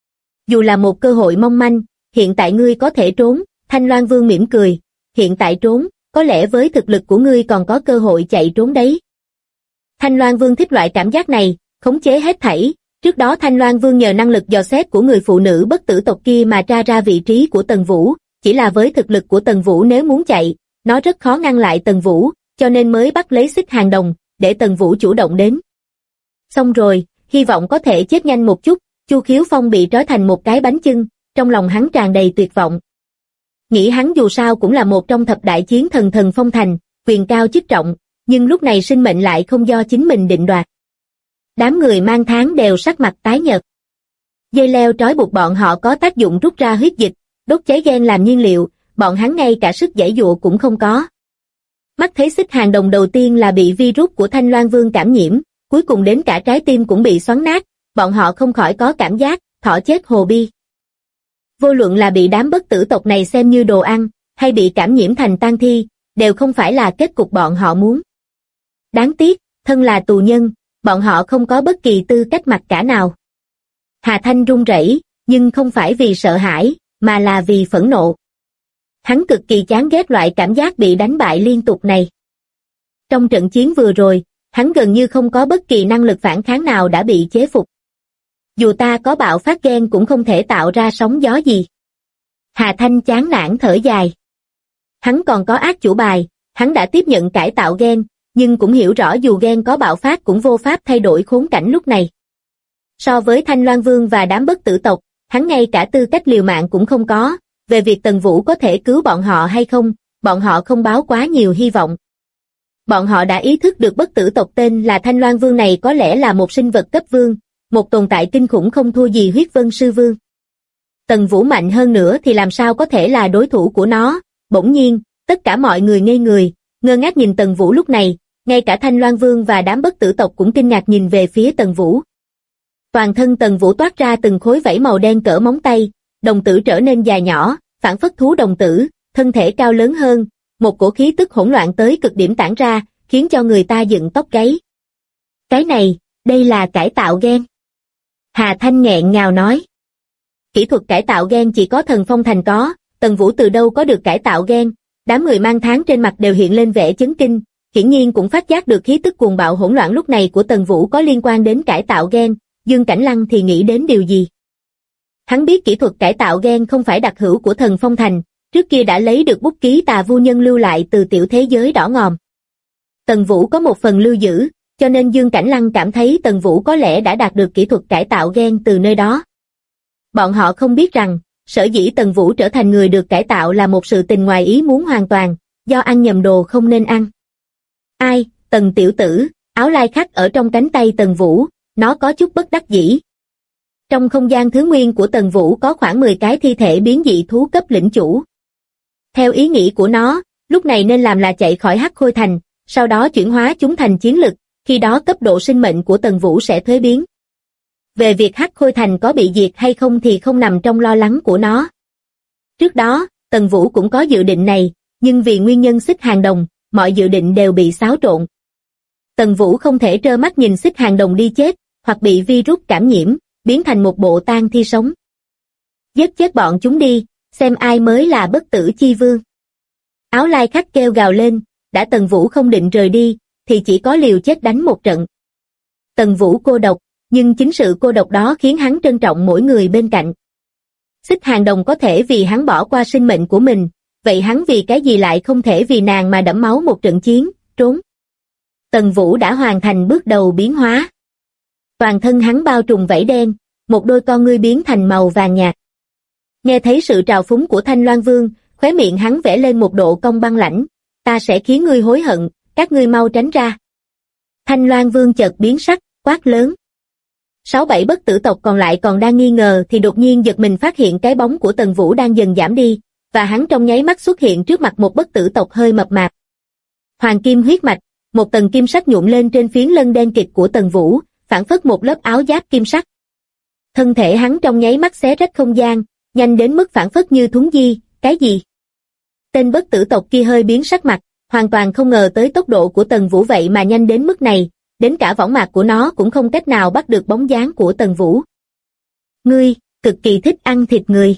Speaker 2: Dù là một cơ hội mong manh, hiện tại ngươi có thể trốn, Thanh Loan Vương mỉm cười, hiện tại trốn, có lẽ với thực lực của ngươi còn có cơ hội chạy trốn đấy. Thanh Loan Vương thích loại cảm giác này, khống chế hết thảy. Trước đó Thanh Loan Vương nhờ năng lực dò xét của người phụ nữ bất tử tộc kia mà tra ra vị trí của Tần Vũ, chỉ là với thực lực của Tần Vũ nếu muốn chạy, nó rất khó ngăn lại Tần Vũ, cho nên mới bắt lấy Xích Hàng Đồng, để Tần Vũ chủ động đến. Xong rồi, hy vọng có thể chết nhanh một chút, Chu Khiếu Phong bị trói thành một cái bánh chưng, trong lòng hắn tràn đầy tuyệt vọng. Nghĩ hắn dù sao cũng là một trong thập đại chiến thần Phong Thành, quyền cao chức trọng, nhưng lúc này sinh mệnh lại không do chính mình định đoạt. Đám người mang tháng đều sắc mặt tái nhợt. Dây leo trói buộc bọn họ có tác dụng rút ra huyết dịch, đốt cháy ghen làm nhiên liệu, bọn hắn ngay cả sức giãy giụa cũng không có. Mắt thấy Xích Hàng Đồng đầu tiên là bị virus của Thanh Loan Vương cảm nhiễm, cuối cùng đến cả trái tim cũng bị xoắn nát, bọn họ không khỏi có cảm giác, thỏ chết hồ bi. Vô luận là bị đám bất tử tộc này xem như đồ ăn, hay bị cảm nhiễm thành tang thi, đều không phải là kết cục bọn họ muốn. Đáng tiếc, thân là tù nhân, bọn họ không có bất kỳ tư cách mặc cả nào. Hà Thanh run rẩy, nhưng không phải vì sợ hãi, mà là vì phẫn nộ. Hắn cực kỳ chán ghét loại cảm giác bị đánh bại liên tục này. Trong trận chiến vừa rồi, hắn gần như không có bất kỳ năng lực phản kháng nào đã bị chế phục. Dù ta có bạo phát ghen cũng không thể tạo ra sóng gió gì. Hà Thanh chán nản thở dài. Hắn còn có ác chủ bài, hắn đã tiếp nhận cải tạo ghen, nhưng cũng hiểu rõ dù ghen có bạo phát cũng vô pháp thay đổi khốn cảnh lúc này. So với Thanh Loan Vương và đám bất tử tộc, hắn ngay cả tư cách liều mạng cũng không có. Về việc Tần Vũ có thể cứu bọn họ hay không, bọn họ không báo quá nhiều hy vọng. Bọn họ đã ý thức được bất tử tộc tên là Thanh Loan Vương này có lẽ là một sinh vật cấp vương, một tồn tại kinh khủng không thua gì Huyết Vân Sư Vương. Tần Vũ mạnh hơn nữa thì làm sao có thể là đối thủ của nó. Bỗng nhiên, tất cả mọi người ngây người, ngơ ngác nhìn Tần Vũ lúc này, ngay cả Thanh Loan Vương và đám bất tử tộc cũng kinh ngạc nhìn về phía Tần Vũ. Toàn thân Tần Vũ toát ra từng khối vảy màu đen cỡ móng tay, đồng tử trở nên dài nhỏ, phản phất thú đồng tử, thân thể cao lớn hơn, một cổ khí tức hỗn loạn tới cực điểm tản ra, khiến cho người ta dựng tóc gáy. Cái này, đây là cải tạo gen. Hà Thanh nghẹn ngào nói. Kỹ thuật cải tạo gen chỉ có thần Phong Thành có, Tần Vũ từ đâu có được cải tạo gen, đám người mang tháng trên mặt đều hiện lên vẻ chấn kinh, hiển nhiên cũng phát giác được khí tức cuồng bạo hỗn loạn lúc này của Tần Vũ có liên quan đến cải tạo gen, Dương Cảnh Lăng thì nghĩ đến điều gì? Hắn biết kỹ thuật cải tạo gen không phải đặc hữu của thần Phong Thành, trước kia đã lấy được bút ký Tà Vu Nhân lưu lại từ tiểu thế giới đỏ ngòm. Tần Vũ có một phần lưu giữ, cho nên Dương Cảnh Lăng cảm thấy Tần Vũ có lẽ đã đạt được kỹ thuật cải tạo gen từ nơi đó. Bọn họ không biết rằng, sở dĩ Tần Vũ trở thành người được cải tạo là một sự tình ngoài ý muốn hoàn toàn, do ăn nhầm đồ không nên ăn. Ai, Tần tiểu tử, áo lai khắc ở trong cánh tay Tần Vũ, nó có chút bất đắc dĩ. Trong không gian thứ nguyên của Tần Vũ có khoảng 10 cái thi thể biến dị thú cấp lĩnh chủ. Theo ý nghĩ của nó, lúc này nên làm là chạy khỏi Hắc Khôi Thành, sau đó chuyển hóa chúng thành chiến lực, khi đó cấp độ sinh mệnh của Tần Vũ sẽ thuế biến. Về việc Hắc Khôi Thành có bị diệt hay không thì không nằm trong lo lắng của nó. Trước đó, Tần Vũ cũng có dự định này, nhưng vì nguyên nhân Xích Hàng Đồng, mọi dự định đều bị xáo trộn. Tần Vũ không thể trơ mắt nhìn Xích Hàng Đồng đi chết, hoặc bị virus cảm nhiễm, biến thành một bộ tang thi sống. Giết chết bọn chúng đi, xem ai mới là bất tử chi vương. Áo lai khắc kêu gào lên, đã Tần Vũ không định rời đi, thì chỉ có liều chết đánh một trận. Tần Vũ cô độc, nhưng chính sự cô độc đó khiến hắn trân trọng mỗi người bên cạnh. Xích Hàng Đồng có thể vì hắn bỏ qua sinh mệnh của mình, vậy hắn vì cái gì lại không thể vì nàng mà đẫm máu một trận chiến, trốn. Tần Vũ đã hoàn thành bước đầu biến hóa. Toàn thân hắn bao trùm vảy đen, một đôi con ngươi biến thành màu vàng nhạt. Nghe thấy sự trào phúng của Thanh Loan Vương, khóe miệng hắn vẽ lên một độ cong băng lãnh, ta sẽ khiến ngươi hối hận, các ngươi mau tránh ra. Thanh Loan Vương chợt biến sắc, quát lớn. 6-7 bất tử tộc còn lại còn đang nghi ngờ thì đột nhiên giật mình phát hiện cái bóng của Tần Vũ đang dần giảm đi, và hắn trong nháy mắt xuất hiện trước mặt một bất tử tộc hơi mập mạp. Hoàng kim huyết mạch, một tầng kim sắc nhuộm lên trên phiến lân đen kịt của Tần Vũ, phảng phất một lớp áo giáp kim sắc. Thân thể hắn trong nháy mắt xé rách không gian, nhanh đến mức phảng phất như thuấn di, cái gì? Tên bất tử tộc kia hơi biến sắc mặt, hoàn toàn không ngờ tới tốc độ của Tần Vũ vậy mà nhanh đến mức này, đến cả võng mạc của nó cũng không cách nào bắt được bóng dáng của Tần Vũ. Ngươi, cực kỳ thích ăn thịt người.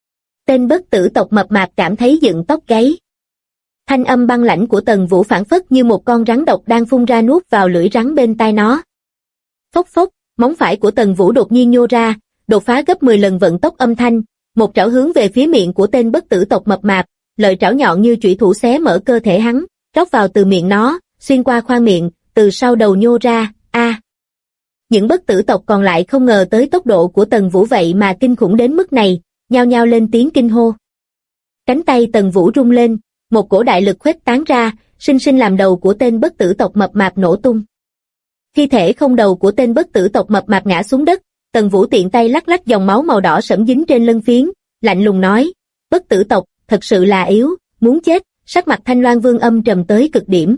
Speaker 2: Tên bất tử tộc mập mạp cảm thấy dựng tóc gáy. Thanh âm băng lãnh của Tần Vũ phảng phất như một con rắn độc đang phun ra nuốt vào lưỡi rắn bên tai nó. Phốc phốc, móng phải của Tần Vũ đột nhiên nhô ra, đột phá gấp 10 lần vận tốc âm thanh, một trảo hướng về phía miệng của tên bất tử tộc mập mạp, lợi trảo nhọn như chủy thủ xé mở cơ thể hắn, rót vào từ miệng nó, xuyên qua khoang miệng, từ sau đầu nhô ra, a. Những bất tử tộc còn lại không ngờ tới tốc độ của Tần Vũ vậy mà kinh khủng đến mức này, nhao nhao lên tiếng kinh hô. Cánh tay Tần Vũ rung lên, một cổ đại lực khuếch tán ra, sinh sinh làm đầu của tên bất tử tộc mập mạp nổ tung. Thi thể không đầu của tên bất tử tộc mập mạp ngã xuống đất, Tần Vũ tiện tay lắc lắc dòng máu màu đỏ sẫm dính trên lân phiến, lạnh lùng nói, bất tử tộc, thật sự là yếu, muốn chết, sắc mặt Thanh Loan Vương âm trầm tới cực điểm.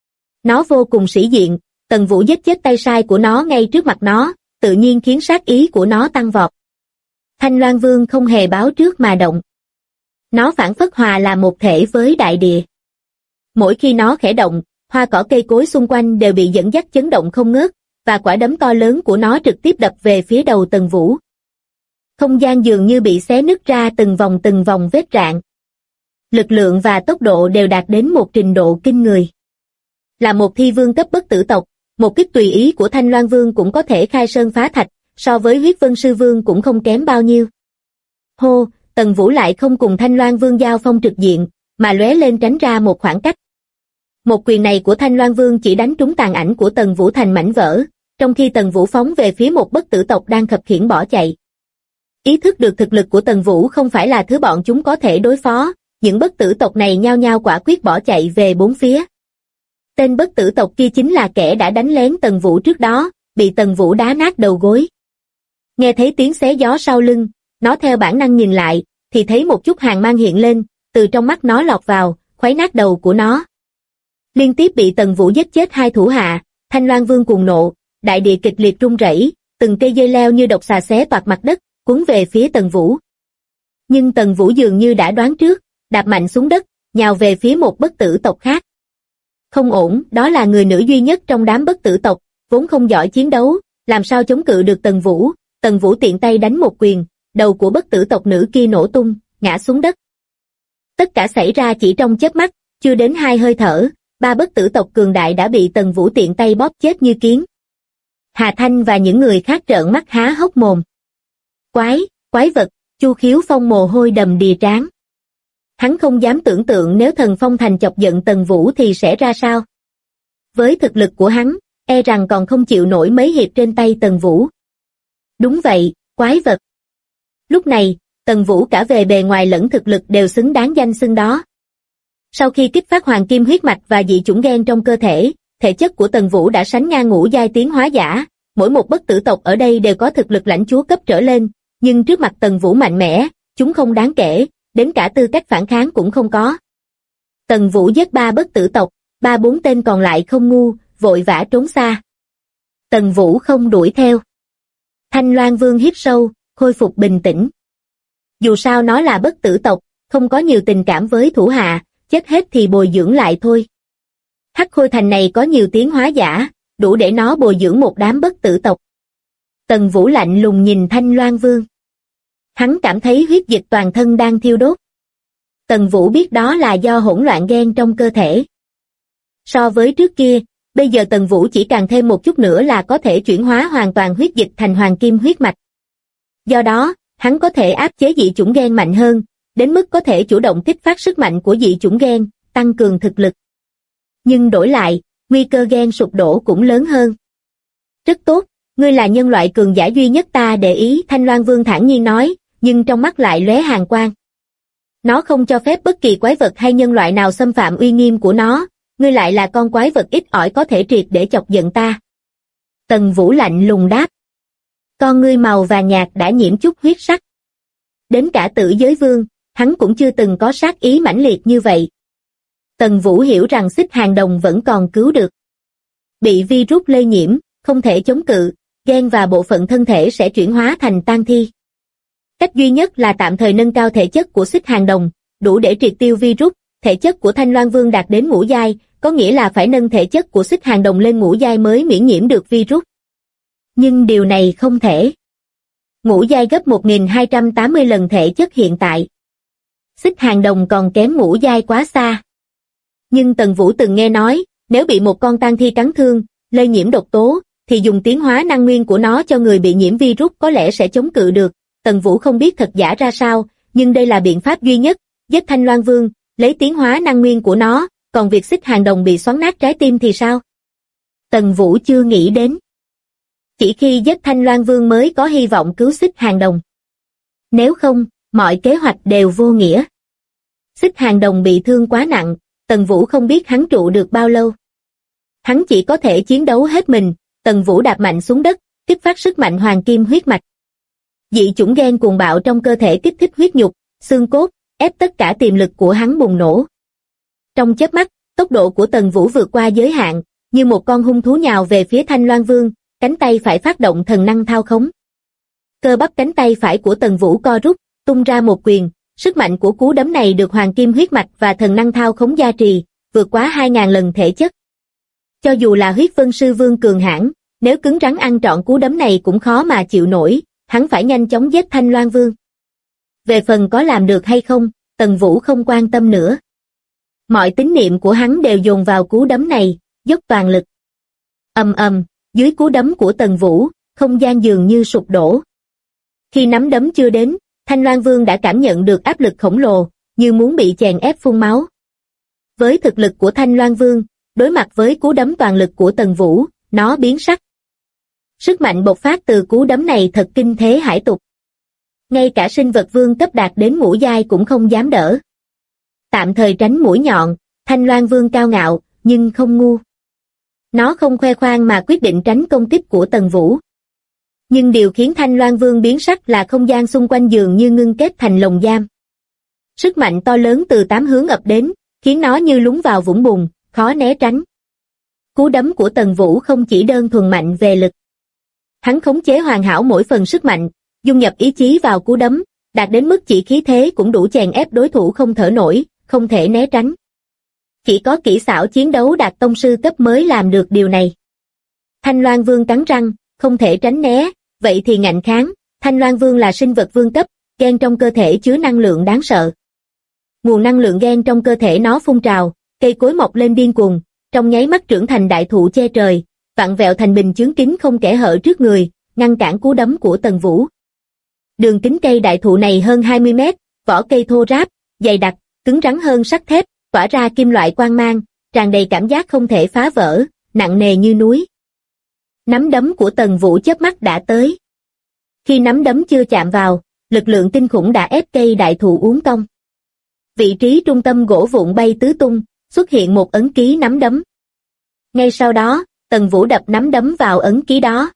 Speaker 2: Nó vô cùng sĩ diện, Tần Vũ giết chết tay sai của nó ngay trước mặt nó, tự nhiên khiến sát ý của nó tăng vọt. Thanh Loan Vương không hề báo trước mà động. Nó phảng phất hòa là một thể với đại địa. Mỗi khi nó khẽ động, hoa cỏ cây cối xung quanh đều bị dẫn dắt chấn động không ngớt, và quả đấm to lớn của nó trực tiếp đập về phía đầu Tần Vũ. Không gian dường như bị xé nứt ra từng vòng vết rạn. Lực lượng và tốc độ đều đạt đến một trình độ kinh người. Là một thi vương cấp bất tử tộc, một kích tùy ý của Thanh Loan Vương cũng có thể khai sơn phá thạch, so với Huyết Vân Sư Vương cũng không kém bao nhiêu. Hô, Tần Vũ lại không cùng Thanh Loan Vương giao phong trực diện, mà lóe lên tránh ra một khoảng cách. Một quyền này của Thanh Loan Vương chỉ đánh trúng tàn ảnh của Tần Vũ thành mảnh vỡ, trong khi Tần Vũ phóng về phía một bất tử tộc đang khập khiễng bỏ chạy. Ý thức được thực lực của Tần Vũ không phải là thứ bọn chúng có thể đối phó, những bất tử tộc này nhao nhao quả quyết bỏ chạy về bốn phía. Tên bất tử tộc kia chính là kẻ đã đánh lén Tần Vũ trước đó, bị Tần Vũ đá nát đầu gối. Nghe thấy tiếng xé gió sau lưng, nó theo bản năng nhìn lại, thì thấy một chút hàn mang hiện lên, từ trong mắt nó lọt vào, khuấy nát đầu của nó. Liên tiếp bị Tần Vũ giết chết hai thủ hạ, Thanh Loan Vương cuồng nộ, đại địa kịch liệt rung rẩy, từng cây dây leo như độc xà xé toạc mặt đất, cuốn về phía Tần Vũ. Nhưng Tần Vũ dường như đã đoán trước, đạp mạnh xuống đất, nhào về phía một bất tử tộc khác. Không ổn, đó là người nữ duy nhất trong đám bất tử tộc, vốn không giỏi chiến đấu, làm sao chống cự được Tần Vũ. Tần Vũ tiện tay đánh một quyền, đầu của bất tử tộc nữ kia nổ tung, ngã xuống đất. Tất cả xảy ra chỉ trong chớp mắt, chưa đến 2 hơi thở, 3 bất tử tộc cường đại đã bị Tần Vũ tiện tay bóp chết như kiến. Hà Thanh và những người khác trợn mắt há hốc mồm. Quái vật, Chu Khiếu Phong mồ hôi đầm đìa trán. Hắn không dám tưởng tượng nếu Thần Phong Thành chọc giận Tần Vũ thì sẽ ra sao. Với thực lực của hắn, e rằng còn không chịu nổi mấy hiệp trên tay Tần Vũ. Đúng vậy, quái vật. Lúc này, Tần Vũ cả về bề ngoài lẫn thực lực đều xứng đáng danh xưng đó. Sau khi kích phát hoàng kim huyết mạch và dị chủng gen trong cơ thể, thể chất của Tần Vũ đã sánh ngang ngũ giai tiến hóa giả, mỗi một bất tử tộc ở đây đều có thực lực lãnh chúa cấp trở lên, nhưng trước mặt Tần Vũ mạnh mẽ, chúng không đáng kể, đến cả tư cách phản kháng cũng không có. Tần Vũ giết 3 bất tử tộc, 3-4 tên còn lại không ngu, vội vã trốn xa. Tần Vũ không đuổi theo. Thanh Loan Vương hít sâu, khôi phục bình tĩnh. Dù sao nó là bất tử tộc, không có nhiều tình cảm với thủ hạ, chết hết thì bồi dưỡng lại thôi. Hắc Khôi Thành này có nhiều tiến hóa giả, đủ để nó bồi dưỡng một đám bất tử tộc. Tần Vũ lạnh lùng nhìn Thanh Loan Vương. Hắn cảm thấy huyết dịch toàn thân đang thiêu đốt. Tần Vũ biết đó là do hỗn loạn gen trong cơ thể. So với trước kia, bây giờ Tần Vũ chỉ càng thêm một chút nữa là có thể chuyển hóa hoàn toàn huyết dịch thành hoàng kim huyết mạch. Do đó, hắn có thể áp chế dị chủng gen mạnh hơn, đến mức có thể chủ động kích phát sức mạnh của dị chủng gen, tăng cường thực lực. Nhưng đổi lại, nguy cơ gen sụp đổ cũng lớn hơn. Rất tốt, ngươi là nhân loại cường giả duy nhất ta để ý, Thanh Loan Vương thản nhiên nói, nhưng trong mắt lại lóe hàn quang. Nó không cho phép bất kỳ quái vật hay nhân loại nào xâm phạm uy nghiêm của nó, ngươi lại là con quái vật ít ỏi có thể triệt để chọc giận ta. Tần Vũ lạnh lùng đáp. Con ngươi màu vàng nhạt đã nhiễm chút huyết sắc. Đến cả Tử Giới Vương, hắn cũng chưa từng có sát ý mãnh liệt như vậy. Tần Vũ hiểu rằng Xích Hàng Đồng vẫn còn cứu được. Bị virus lây nhiễm, không thể chống cự, gen và bộ phận thân thể sẽ chuyển hóa thành tang thi. Cách duy nhất là tạm thời nâng cao thể chất của Xích Hàng Đồng, đủ để triệt tiêu virus. Thể chất của Thanh Loan Vương đạt đến ngũ giai, có nghĩa là phải nâng thể chất của Xích Hàng Đồng lên ngũ giai mới miễn nhiễm được virus. Nhưng điều này không thể. Ngũ giai gấp 1280 lần thể chất hiện tại. Xích Hàng Đồng còn kém ngũ giai quá xa. Nhưng Tần Vũ từng nghe nói, nếu bị một con tang thi cắn thương, lây nhiễm độc tố, thì dùng tiến hóa năng nguyên của nó cho người bị nhiễm virus có lẽ sẽ chống cự được. Tần Vũ không biết thật giả ra sao, nhưng đây là biện pháp duy nhất, giết Thanh Loan Vương, lấy tiến hóa năng nguyên của nó, còn việc Xích Hàng Đồng bị xoắn nát trái tim thì sao? Tần Vũ chưa nghĩ đến. Chỉ khi giết Thanh Loan Vương mới có hy vọng cứu Xích Hàng Đồng. Nếu không, mọi kế hoạch đều vô nghĩa. Xích Hàng Đồng bị thương quá nặng, Tần Vũ không biết hắn trụ được bao lâu. Hắn chỉ có thể chiến đấu hết mình. Tần Vũ đạp mạnh xuống đất, kích phát sức mạnh hoàng kim huyết mạch. Dị chủng gen cuồng bạo trong cơ thể kích thích huyết nhục, xương cốt, ép tất cả tiềm lực của hắn bùng nổ. Trong chớp mắt, tốc độ của Tần Vũ vượt qua giới hạn, như một con hung thú nhào về phía Thanh Loan Vương, cánh tay phải phát động thần năng thao khống. Cơ bắp cánh tay phải của Tần Vũ co rút, tung ra một quyền, sức mạnh của cú đấm này được hoàng kim huyết mạch và thần năng thao khống gia trì, vượt quá 2000 lần thể chất. Cho dù là Huyết Vân Sư Vương cường hãn, nếu cứng rắn ăn trọn cú đấm này cũng khó mà chịu nổi, hắn phải nhanh chóng giết Thanh Loan Vương. Về phần có làm được hay không, Tần Vũ không quan tâm nữa. Mọi tín niệm của hắn đều dồn vào cú đấm này, dốc toàn lực. Ầm ầm, dưới cú đấm của Tần Vũ, không gian dường như sụp đổ. Khi nắm đấm chưa đến, Thanh Loan Vương đã cảm nhận được áp lực khổng lồ, như muốn bị chèn ép phun máu. Với thực lực của Thanh Loan Vương, đối mặt với cú đấm toàn lực của Tần Vũ, nó biến sắc. Sức mạnh bộc phát từ cú đấm này thật kinh thế hải tục. Ngay cả sinh vật vương cấp đạt đến ngũ giai cũng không dám đỡ. Tạm thời tránh mũi nhọn, Thanh Loan Vương cao ngạo, nhưng không ngu. Nó không khoe khoang mà quyết định tránh công kích của Tần Vũ. Nhưng điều khiến Thanh Loan Vương biến sắc là không gian xung quanh dường như ngưng kết thành lồng giam. Sức mạnh to lớn từ 8 hướng ập đến, khiến nó như lún vào vũng bùn, khó né tránh. Cú đấm của Tần Vũ không chỉ đơn thuần mạnh về lực. Hắn khống chế hoàn hảo mỗi phần sức mạnh, dung nhập ý chí vào cú đấm, đạt đến mức chỉ khí thế cũng đủ chèn ép đối thủ không thở nổi, không thể né tránh. Chỉ có kỹ xảo chiến đấu đạt tông sư cấp mới làm được điều này. Thanh Loan Vương cắn răng, không thể tránh né, vậy thì ngạnh kháng. Thanh Loan Vương là sinh vật vương cấp, gen trong cơ thể chứa năng lượng đáng sợ. Nguồn năng lượng gen trong cơ thể nó phun trào, cây cối mọc lên điên cuồng, trong nháy mắt trưởng thành đại thụ che trời, vặn vẹo thành bình chướng kín không kẽ hở trước người, ngăn cản cú đấm của Tần Vũ. Đường kính cây đại thụ này hơn 20 mét, vỏ cây thô ráp, dày đặc, cứng rắn hơn sắt thép, tỏa ra kim loại quang mang, tràn đầy cảm giác không thể phá vỡ, nặng nề như núi. Nắm đấm của Tần Vũ chớp mắt đã tới. Khi nắm đấm chưa chạm vào, lực lượng kinh khủng đã ép cây đại thụ uốn cong. Vị trí trung tâm gỗ vụn bay tứ tung, xuất hiện một ấn ký nắm đấm. Ngay sau đó, Tần Vũ đập nắm đấm vào ấn ký đó.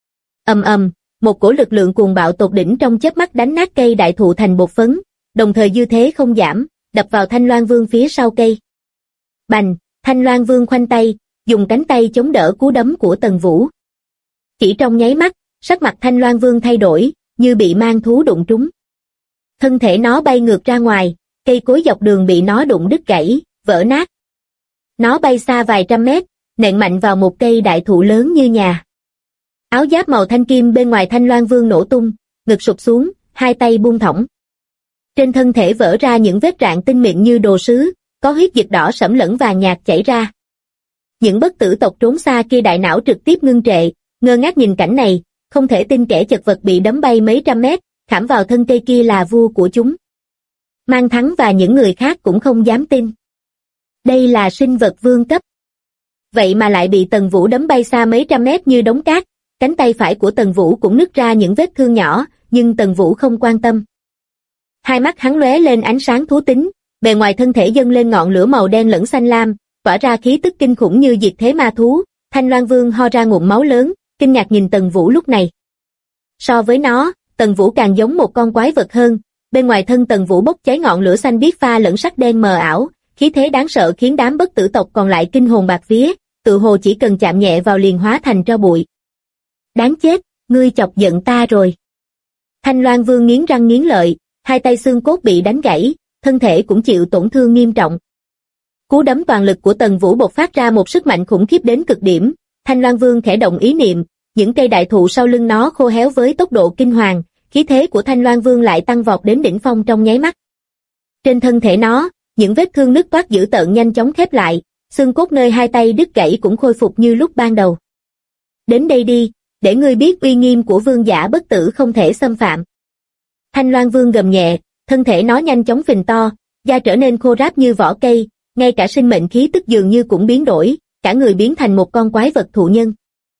Speaker 2: Ầm ầm, một cỗ lực lượng cuồng bạo tột đỉnh trong chớp mắt đánh nát cây đại thụ thành bột phấn, đồng thời dư thế không giảm, đập vào Thanh Loan Vương phía sau cây. Bành, Thanh Loan Vương khoanh tay, dùng cánh tay chống đỡ cú đấm của Tần Vũ. Chỉ trong nháy mắt, sắc mặt Thanh Loan Vương thay đổi, như bị mang thú đụng trúng. Thân thể nó bay ngược ra ngoài, cây cối dọc đường bị nó đụng đứt gãy, vỡ nát. Nó bay xa vài trăm mét, nện mạnh vào một cây đại thụ lớn như nhà. Áo giáp màu thanh kim bên ngoài Thanh Loan Vương nổ tung, ngực sụp xuống, hai tay buông thõng. Trên thân thể vỡ ra những vết rạn tinh mịn như đồ sứ, có huyết dịch đỏ sẫm lẫn vàng nhạt chảy ra. Những bất tử tộc trốn xa kia đại não trực tiếp ngưng trệ, ngơ ngác nhìn cảnh này, không thể tin kẻ chật vật bị đấm bay mấy trăm mét, khảm vào thân cây kia là vua của chúng. Mang Thắng và những người khác cũng không dám tin. Đây là sinh vật vương cấp. Vậy mà lại bị Tần Vũ đấm bay xa mấy trăm mét như đống cát, cánh tay phải của Tần Vũ cũng nứt ra những vết thương nhỏ, nhưng Tần Vũ không quan tâm. Hai mắt hắn lóe lên ánh sáng thú tính, bề ngoài thân thể dâng lên ngọn lửa màu đen lẫn xanh lam, tỏa ra khí tức kinh khủng như diệt thế ma thú. Thanh Loan Vương ho ra ngụm máu lớn, kinh ngạc nhìn Tần Vũ lúc này. So với nó, Tần Vũ càng giống một con quái vật hơn, bên ngoài thân Tần Vũ bốc cháy ngọn lửa xanh biếc pha lẫn sắc đen mờ ảo, khí thế đáng sợ khiến đám bất tử tộc còn lại kinh hồn bạt vía, tự hồ chỉ cần chạm nhẹ vào liền hóa thành tro bụi. Đáng chết, ngươi chọc giận ta rồi. Thanh Loan Vương nghiến răng nghiến lợi, hai tay xương cốt bị đánh gãy, thân thể cũng chịu tổn thương nghiêm trọng. Cú đấm toàn lực của Tần Vũ bộc phát ra một sức mạnh khủng khiếp đến cực điểm, Thanh Loan Vương khẽ động ý niệm, những cây đại thụ sau lưng nó khô héo với tốc độ kinh hoàng, khí thế của Thanh Loan Vương lại tăng vọt đến đỉnh phong trong nháy mắt. Trên thân thể nó, những vết thương nứt toát dữ tợn nhanh chóng khép lại, xương cốt nơi hai tay đứt gãy cũng khôi phục như lúc ban đầu. Đến đây đi, để ngươi biết uy nghiêm của vương giả bất tử không thể xâm phạm. Thanh Loan Vương gầm nhẹ, thân thể nó nhanh chóng phình to, da trở nên khô ráp như vỏ cây, ngay cả sinh mệnh khí tức dường như cũng biến đổi, cả người biến thành một con quái vật thụ nhân.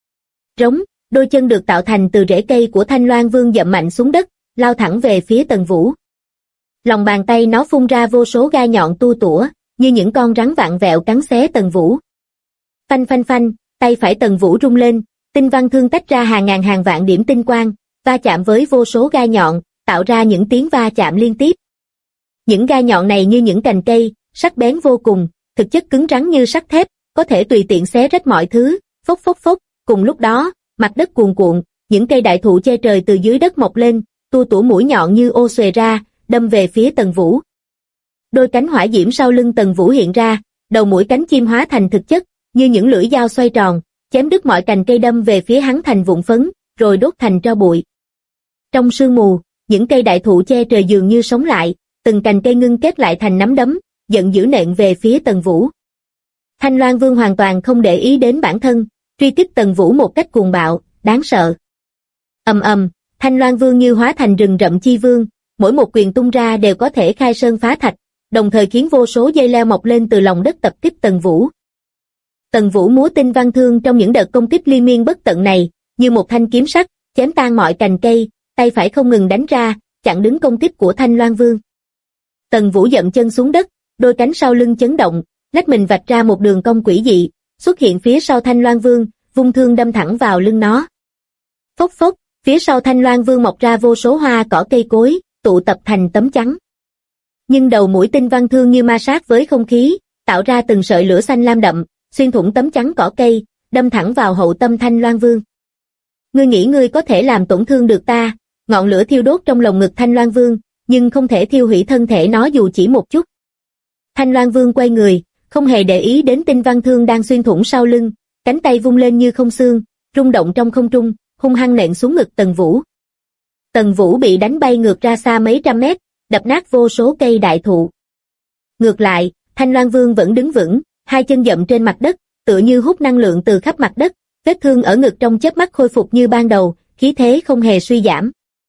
Speaker 2: Rống, đôi chân được tạo thành từ rễ cây của Thanh Loan Vương dậm mạnh xuống đất, lao thẳng về phía Tần Vũ. Lòng bàn tay nó phun ra vô số gai nhọn tua tủa, như những con rắn vặn vẹo cắn xé Tần Vũ. Phanh phanh phanh, tay phải Tần Vũ rung lên, tinh văn thương tách ra hàng ngàn hàng vạn điểm tinh quang, va chạm với vô số gai nhọn, tạo ra những tiếng va chạm liên tiếp. Những gai nhọn này như những cành cây, sắc bén vô cùng, thực chất cứng rắn như sắt thép, có thể tùy tiện xé rách mọi thứ, phốc phốc phốc. Cùng lúc đó, mặt đất cuồn cuộn, những cây đại thụ che trời từ dưới đất mọc lên, tua tủa mũi nhọn như ô xuề ra, đâm về phía Tần Vũ. Đôi cánh hỏa diễm sau lưng Tần Vũ hiện ra, đầu mũi cánh chim hóa thành thực chất, như những lưỡi dao xoay tròn, chém đứt mọi cành cây đâm về phía hắn thành vụn phấn, rồi đốt thành tro bụi. Trong sương mù, những cây đại thụ che trời dường như sống lại, từng cành cây ngưng kết lại thành nắm đấm, giận dữ nện về phía Tần Vũ. Thanh Loan Vương hoàn toàn không để ý đến bản thân, truy kích Tần Vũ một cách cuồng bạo, đáng sợ. Ầm ầm, Thanh Loan Vương như hóa thành rừng rậm chi vương, mỗi một quyền tung ra đều có thể khai sơn phá thạch, đồng thời khiến vô số dây leo mọc lên từ lòng đất tập kích Tần Vũ. Tần Vũ múa tinh văn thương trong những đợt công kích liên miên bất tận này, như một thanh kiếm sắc, chém tan mọi cành cây, tay phải không ngừng đánh ra, chặn đứng công kích của Thanh Loan Vương. Tần Vũ dậm chân xuống đất, đôi cánh sau lưng chấn động, lách mình vạch ra một đường cong quỷ dị, xuất hiện phía sau Thanh Loan Vương, vung thương đâm thẳng vào lưng nó. Phốc phốc, phía sau Thanh Loan Vương mọc ra vô số hoa cỏ cây cối, tụ tập thành tấm chắn. Nhưng đầu mũi tinh văn thương như ma sát với không khí, tạo ra từng sợi lửa xanh lam đậm, xuyên thủng tấm chắn cỏ cây, đâm thẳng vào hậu tâm Thanh Loan Vương. Ngươi nghĩ ngươi có thể làm tổn thương được ta? Ngọn lửa thiêu đốt trong lồng ngực Thanh Loan Vương, nhưng không thể thiêu hủy thân thể nó dù chỉ một chút. Thanh Loan Vương quay người, không hề để ý đến tinh văn thương đang xuyên thủng sau lưng, cánh tay vung lên như không xương, rung động trong không trung, hung hăng nện xuống ngực Tần Vũ. Tần Vũ bị đánh bay ngược ra xa mấy trăm mét, đập nát vô số cây đại thụ. Ngược lại, Thanh Loan Vương vẫn đứng vững, hai chân dậm trên mặt đất, tựa như hút năng lượng từ khắp mặt đất, vết thương ở ngực trong chớp mắt khôi phục như ban đầu, khí thế không hề suy giảm.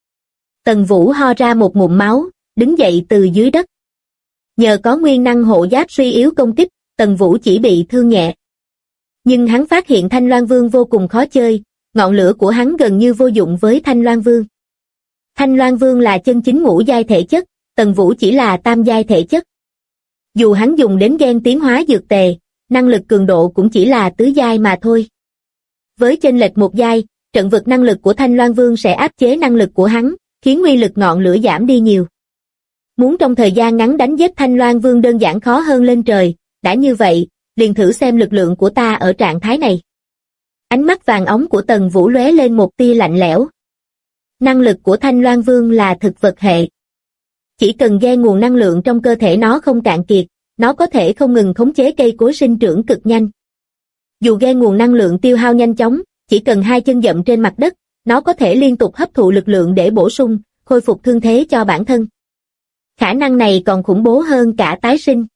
Speaker 2: Tần Vũ ho ra một ngụm máu, đứng dậy từ dưới đất. Nhờ có nguyên năng hộ giáp suy yếu công kích, Tần Vũ chỉ bị thương nhẹ. Nhưng hắn phát hiện Thanh Loan Vương vô cùng khó chơi, ngọn lửa của hắn gần như vô dụng với Thanh Loan Vương. Thanh Loan Vương là chân chính ngũ giai thể chất, Tần Vũ chỉ là tam giai thể chất. Dù hắn dùng đến gen tiến hóa dược tề, năng lực cường độ cũng chỉ là tứ giai mà thôi. Với chênh lệch một giai, trận vực năng lực của Thanh Loan Vương sẽ áp chế năng lực của hắn, khiến uy lực ngọn lửa giảm đi nhiều. Muốn trong thời gian ngắn đánh giết Thanh Loan Vương đơn giản khó hơn lên trời, đã như vậy, liền thử xem lực lượng của ta ở trạng thái này. Ánh mắt vàng óng của Tần Vũ lóe lên một tia lạnh lẽo. Năng lực của Thanh Loan Vương là thực vật hệ. Chỉ cần gen nguồn năng lượng trong cơ thể nó không cạn kiệt, nó có thể không ngừng khống chế cây cối sinh trưởng cực nhanh. Dù gen nguồn năng lượng tiêu hao nhanh chóng, chỉ cần hai chân dậm trên mặt đất, nó có thể liên tục hấp thụ lực lượng để bổ sung, khôi phục thương thế cho bản thân. Khả năng này còn khủng bố hơn cả tái sinh.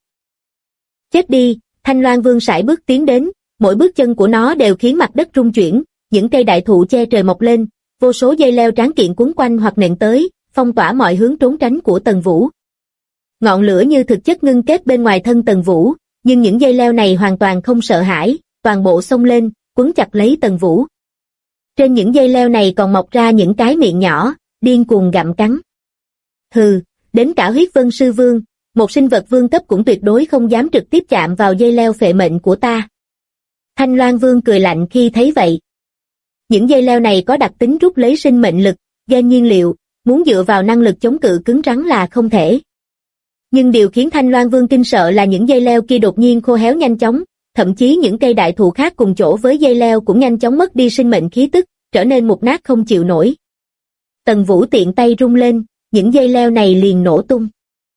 Speaker 2: Chết đi, Thanh Loan Vương sải bước tiến đến, mỗi bước chân của nó đều khiến mặt đất rung chuyển, những cây đại thụ che trời mọc lên, vô số dây leo tráng kiện quấn quanh hoặc nện tới, phong tỏa mọi hướng trốn tránh của Tần Vũ. Ngọn lửa như thực chất ngưng kết bên ngoài thân Tần Vũ, nhưng những dây leo này hoàn toàn không sợ hãi, toàn bộ xông lên, quấn chặt lấy Tần Vũ. Trên những dây leo này còn mọc ra những cái miệng nhỏ, điên cuồng gặm cắn. Hừ, đến cả Huyết Vân Sư Vương, một sinh vật vương cấp cũng tuyệt đối không dám trực tiếp chạm vào dây leo phệ mệnh của ta. Thanh Loan Vương cười lạnh khi thấy vậy. Những dây leo này có đặc tính rút lấy sinh mệnh lực, gen nhiên liệu, muốn dựa vào năng lực chống cự cứng rắn là không thể. Nhưng điều khiến Thanh Loan Vương kinh sợ là những dây leo kia đột nhiên khô héo nhanh chóng, thậm chí những cây đại thụ khác cùng chỗ với dây leo cũng nhanh chóng mất đi sinh mệnh khí tức, trở nên mục nát không chịu nổi. Tần Vũ tiện tay rung lên, những dây leo này liền nổ tung.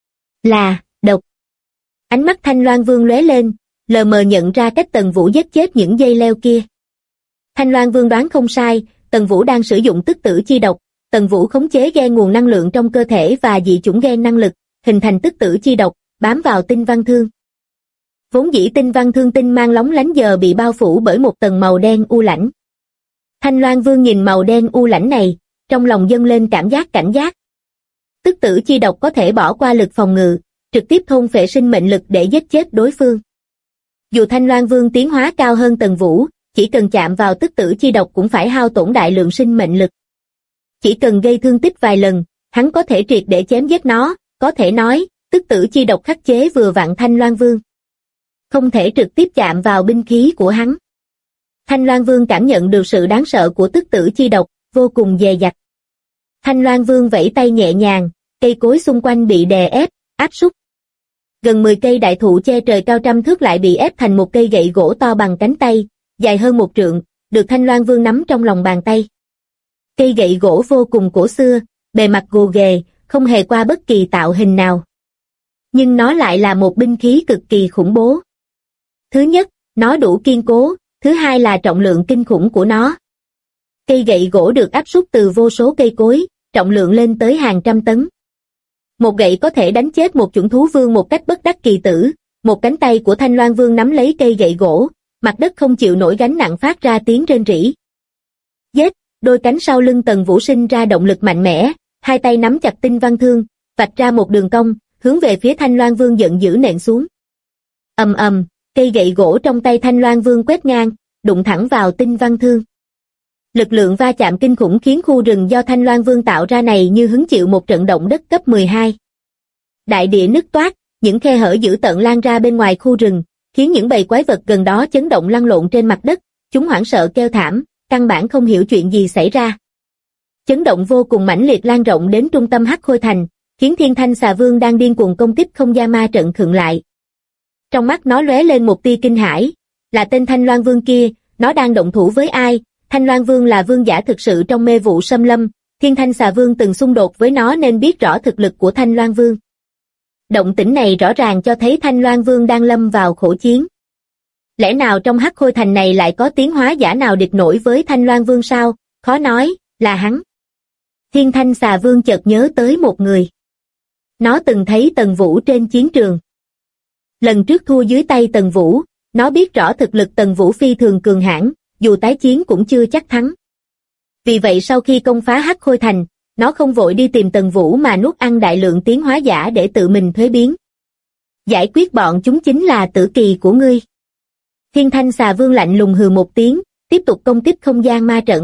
Speaker 2: Là, độc. Ánh mắt Thanh Loan Vương lóe lên, lờ mờ nhận ra cách Tần Vũ giết chết những dây leo kia. Thanh Loan Vương đoán không sai, Tần Vũ đang sử dụng tức tử chi độc. Tần Vũ khống chế gen nguồn năng lượng trong cơ thể và dị chủng gen năng lực, hình thành tức tử chi độc, bám vào tinh văn thương. Vốn dĩ tinh văn thương tinh mang lóng lánh giờ bị bao phủ bởi một tầng màu đen u lãnh. Thanh Loan Vương nhìn màu đen u lãnh này, trong lòng dâng lên cảm giác cảnh giác. Tức tử chi độc có thể bỏ qua lực phòng ngự, trực tiếp thôn phệ sinh mệnh lực để giết chết đối phương. Dù Thanh Loan Vương tiến hóa cao hơn Tần Vũ, chỉ cần chạm vào tức tử chi độc cũng phải hao tổn đại lượng sinh mệnh lực. Chỉ cần gây thương tích vài lần, hắn có thể triệt để chém giết nó, có thể nói, tức tử chi độc khắc chế vừa vặn Thanh Loan Vương. Không thể trực tiếp chạm vào binh khí của hắn. Thanh Loan Vương cảm nhận được sự đáng sợ của tức tử chi độc, vô cùng dè dặt. Thanh Loan Vương vẫy tay nhẹ nhàng, cây cối xung quanh bị đè ép, áp súc. Gần 10 cây đại thụ che trời cao trăm thước lại bị ép thành một cây gậy gỗ to bằng cánh tay, dài hơn 1 trượng, được Thanh Loan Vương nắm trong lòng bàn tay. Cây gậy gỗ vô cùng cổ xưa, bề mặt gồ ghề, không hề qua bất kỳ tạo hình nào. Nhưng nó lại là một binh khí cực kỳ khủng bố. Thứ nhất, nó đủ kiên cố, thứ hai là trọng lượng kinh khủng của nó. Cây gậy gỗ được áp suất từ vô số cây cối, trọng lượng lên tới hàng trăm tấn. Một gậy có thể đánh chết một chủng thú vương một cách bất đắc kỳ tử, một cánh tay của Thanh Loan Vương nắm lấy cây gậy gỗ, mặt đất không chịu nổi gánh nặng phát ra tiếng rên rỉ. Giết, đôi cánh sau lưng Tần Vũ sinh ra động lực mạnh mẽ, hai tay nắm chặt tinh văn thương, vạch ra một đường cong, hướng về phía Thanh Loan Vương giận dữ nện xuống. Ầm ầm, cây gậy gỗ trong tay Thanh Loan Vương quét ngang, đụng thẳng vào tinh văn thương. Lực lượng va chạm kinh khủng khiến khu rừng do Thanh Loan Vương tạo ra này như hứng chịu một trận động đất cấp 12. Đại địa nứt toác, những khe hở dữ tợn lan ra bên ngoài khu rừng, khiến những bầy quái vật gần đó chấn động lăn lộn trên mặt đất, chúng hoảng sợ kêu thảm, căn bản không hiểu chuyện gì xảy ra. Chấn động vô cùng mãnh liệt lan rộng đến trung tâm Hắc Khôi Thành, khiến Thiên Thanh Xà Vương đang điên cuồng công kích không gian ma trận khựng lại. Trong mắt nó lóe lên một tia kinh hãi, là tên Thanh Loan Vương kia, nó đang động thủ với ai? Thanh Loan Vương là vương giả thực sự trong mê vụ xâm lâm, Thiên Thanh Xà Vương từng xung đột với nó nên biết rõ thực lực của Thanh Loan Vương. Động tĩnh này rõ ràng cho thấy Thanh Loan Vương đang lâm vào khổ chiến. Lẽ nào trong Hắc Khôi Thành này lại có tiến hóa giả nào địch nổi với Thanh Loan Vương sao? Khó nói, là hắn. Thiên Thanh Xà Vương chợt nhớ tới một người. Nó từng thấy Tần Vũ trên chiến trường. Lần trước thua dưới tay Tần Vũ, nó biết rõ thực lực Tần Vũ phi thường cường hãn, dù tái chiến cũng chưa chắc thắng. Vì vậy sau khi công phá Hắc Khôi Thành, nó không vội đi tìm Tần Vũ mà nuốt ăn đại lượng tiến hóa giả để tự mình thuế biến. Giải quyết bọn chúng chính là tử kỳ của ngươi. Thiên Thanh Xà Vương lạnh lùng hừ một tiếng, tiếp tục công kích không gian ma trận.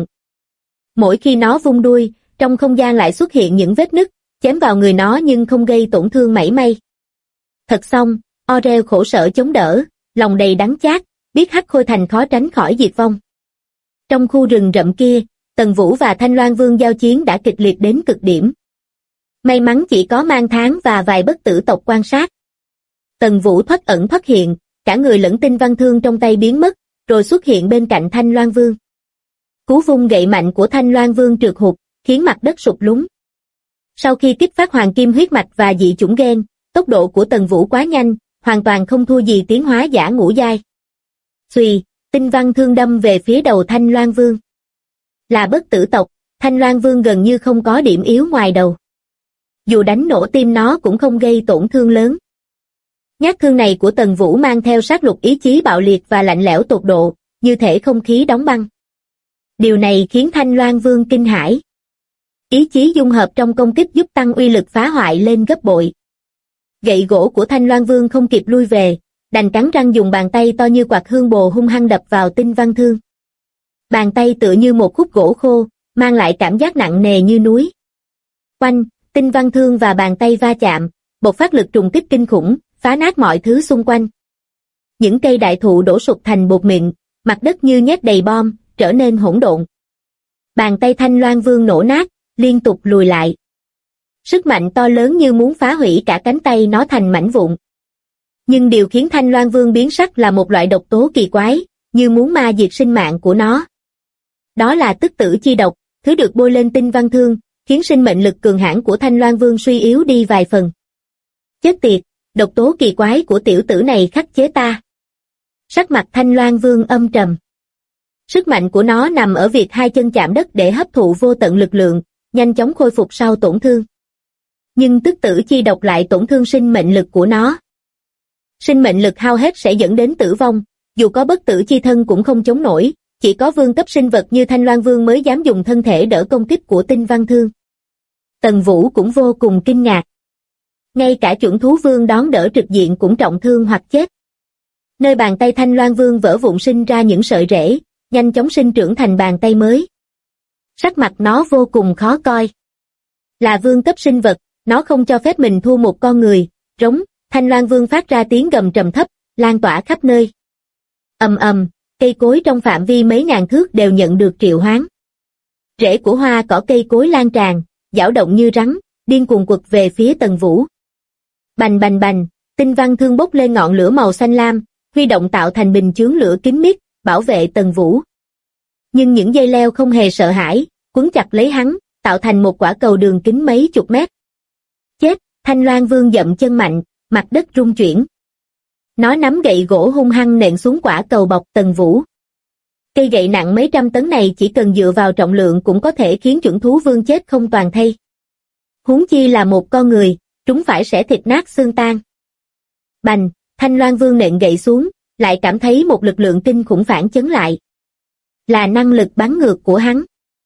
Speaker 2: Mỗi khi nó vung đuôi, trong không gian lại xuất hiện những vết nứt, chém vào người nó nhưng không gây tổn thương mảy may. Thật xong, Orel khổ sở chống đỡ, lòng đầy đắng chát, biết Hắc Khôi Thành khó tránh khỏi diệt vong. Trong khu rừng rậm kia, Tần Vũ và Thanh Loan Vương giao chiến đã kịch liệt đến cực điểm. May mắn chỉ có Mang Tháng và vài bất tử tộc quan sát. Tần Vũ thoát ẩn thoát hiện, cả người lẫn tinh văn thương trong tay biến mất, rồi xuất hiện bên cạnh Thanh Loan Vương. Cú vung gậy mạnh của Thanh Loan Vương trượt hụt, khiến mặt đất sụp lún. Sau khi kích phát hoàng kim huyết mạch và dị chủng gen, tốc độ của Tần Vũ quá nhanh, hoàn toàn không thua gì tiến hóa giả ngũ giai. Xùy, tinh văn thương đâm về phía đầu Thanh Loan Vương. Là bất tử tộc, Thanh Loan Vương gần như không có điểm yếu ngoài đầu. Dù đánh nổ tim nó cũng không gây tổn thương lớn. Nhát thương này của Tần Vũ mang theo sát lục ý chí bạo liệt và lạnh lẽo tột độ, như thể không khí đóng băng. Điều này khiến Thanh Loan Vương kinh hãi. Ý chí dung hợp trong công kích giúp tăng uy lực phá hoại lên gấp bội. Gậy gỗ của Thanh Loan Vương không kịp lui về, đành cắn răng dùng bàn tay to như quạt hương bồ hung hăng đập vào tinh văn thương. Bàn tay tựa như một khúc gỗ khô, mang lại cảm giác nặng nề như núi. Oanh, tinh văn thương và bàn tay va chạm, bộc phát lực trùng kích kinh khủng, phá nát mọi thứ xung quanh. Những cây đại thụ đổ sụp thành bột mịn, mặt đất như nhét đầy bom, trở nên hỗn độn. Bàn tay Thanh Loan Vương nổ nát, liên tục lùi lại. Sức mạnh to lớn như muốn phá hủy cả cánh tay nó thành mảnh vụn. Nhưng điều khiến Thanh Loan Vương biến sắc là một loại độc tố kỳ quái, như muốn ma diệt sinh mạng của nó. Đó là tức tử chi độc, thứ được bôi lên tinh văn thương, khiến sinh mệnh lực cường hãn của Thanh Loan Vương suy yếu đi vài phần. Chết tiệt, độc tố kỳ quái của tiểu tử này khắc chế ta. Sắc mặt Thanh Loan Vương âm trầm. Sức mạnh của nó nằm ở việc hai chân chạm đất để hấp thụ vô tận lực lượng, nhanh chóng khôi phục sau tổn thương. Nhưng tức tử chi độc lại tổn thương sinh mệnh lực của nó. Sinh mệnh lực hao hết sẽ dẫn đến tử vong, dù có bất tử chi thân cũng không chống nổi, chỉ có vương cấp sinh vật như Thanh Loan Vương mới dám dùng thân thể đỡ công kích của tinh văn thương. Tần Vũ cũng vô cùng kinh ngạc. Ngay cả chuẩn thú vương đón đỡ trực diện cũng trọng thương hoặc chết. Nơi bàn tay Thanh Loan Vương vỡ vụn sinh ra những sợi rễ, nhanh chóng sinh trưởng thành bàn tay mới. Sắc mặt nó vô cùng khó coi. Là vương cấp sinh vật, nó không cho phép mình thua một con người, rống, Thanh Loan Vương phát ra tiếng gầm trầm thấp, lan tỏa khắp nơi. Ầm ầm, cây cối trong phạm vi mấy ngàn thước đều nhận được triệu hoán. Rễ của hoa cỏ cây cối lan tràn, dao động như rắn, điên cuồng quật về phía Tần Vũ. Bành bành bành, tinh văn thương bốc lên ngọn lửa màu xanh lam, huy động tạo thành bình chướng lửa kín mít, bảo vệ Tần Vũ. Nhưng những dây leo không hề sợ hãi, quấn chặt lấy hắn, tạo thành một quả cầu đường kính mấy chục mét. Chết, Thanh Loan Vương dậm chân mạnh, mặt đất rung chuyển. Nó nắm gậy gỗ hung hăng nện xuống quả cầu bọc Tần Vũ. Cây gậy nặng mấy trăm tấn này chỉ cần dựa vào trọng lượng cũng có thể khiến chuẩn thú vương chết không toàn thây. Huống chi là một con người, chúng phải sẽ thịt nát xương tan. Bành, Thanh Loan Vương nện gậy xuống, lại cảm thấy một lực lượng kinh khủng phản chấn lại. Là năng lực bắn ngược của hắn.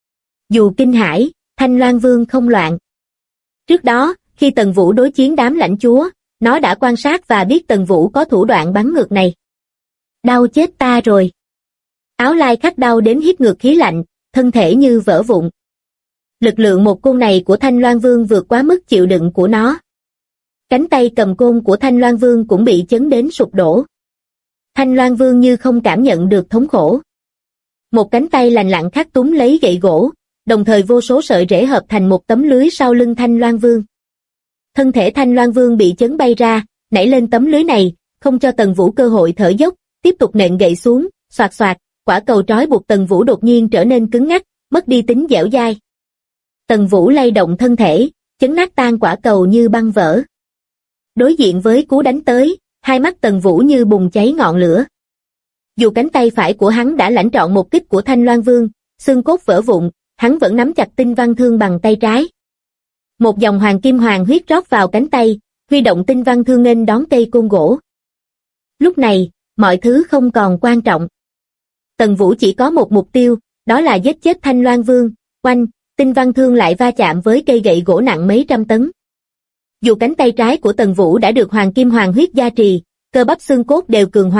Speaker 2: Dù kinh hãi, Thanh Loan Vương không loạn. Trước đó, khi Tần Vũ đối chiến đám lãnh chúa, nó đã quan sát và biết Tần Vũ có thủ đoạn bắn ngược này. Đau chết ta rồi. Áo lai khắc đau đến hít ngược khí lạnh, thân thể như vỡ vụn. Lực lượng một côn này của Thanh Loan Vương vượt quá mức chịu đựng của nó. Cánh tay cầm côn của Thanh Loan Vương cũng bị chấn đến sụp đổ. Thanh Loan Vương như không cảm nhận được thống khổ. Một cánh tay lành lặn khắc túm lấy gậy gỗ, đồng thời vô số sợi rễ hợp thành một tấm lưới sau lưng Thanh Loan Vương. Thân thể Thanh Loan Vương bị chấn bay ra, nảy lên tấm lưới này, không cho Tần Vũ cơ hội thở dốc, tiếp tục nện gậy xuống, xoạt xoạt, quả cầu trói buộc Tần Vũ đột nhiên trở nên cứng ngắc, mất đi tính dẻo dai. Tần Vũ lay động thân thể, chấn nát tan quả cầu như băng vỡ. Đối diện với cú đánh tới, hai mắt Tần Vũ như bùng cháy ngọn lửa. Dù cánh tay phải của hắn đã lãnh trọn một kích của Thanh Loan Vương, xương cốt vỡ vụn, hắn vẫn nắm chặt tinh văn thương bằng tay trái. Một dòng hoàng kim hoàng huyết rót vào cánh tay, huy động tinh văn thương nghênh đón cây côn gỗ. Lúc này, mọi thứ không còn quan trọng. Tần Vũ chỉ có một mục tiêu, đó là giết chết Thanh Loan Vương. Oanh, tinh văn thương lại va chạm với cây gậy gỗ nặng mấy trăm tấn. Dù cánh tay trái của Tần Vũ đã được hoàng kim hoàng huyết gia trì, cơ bắp xương cốt đều cường hóa,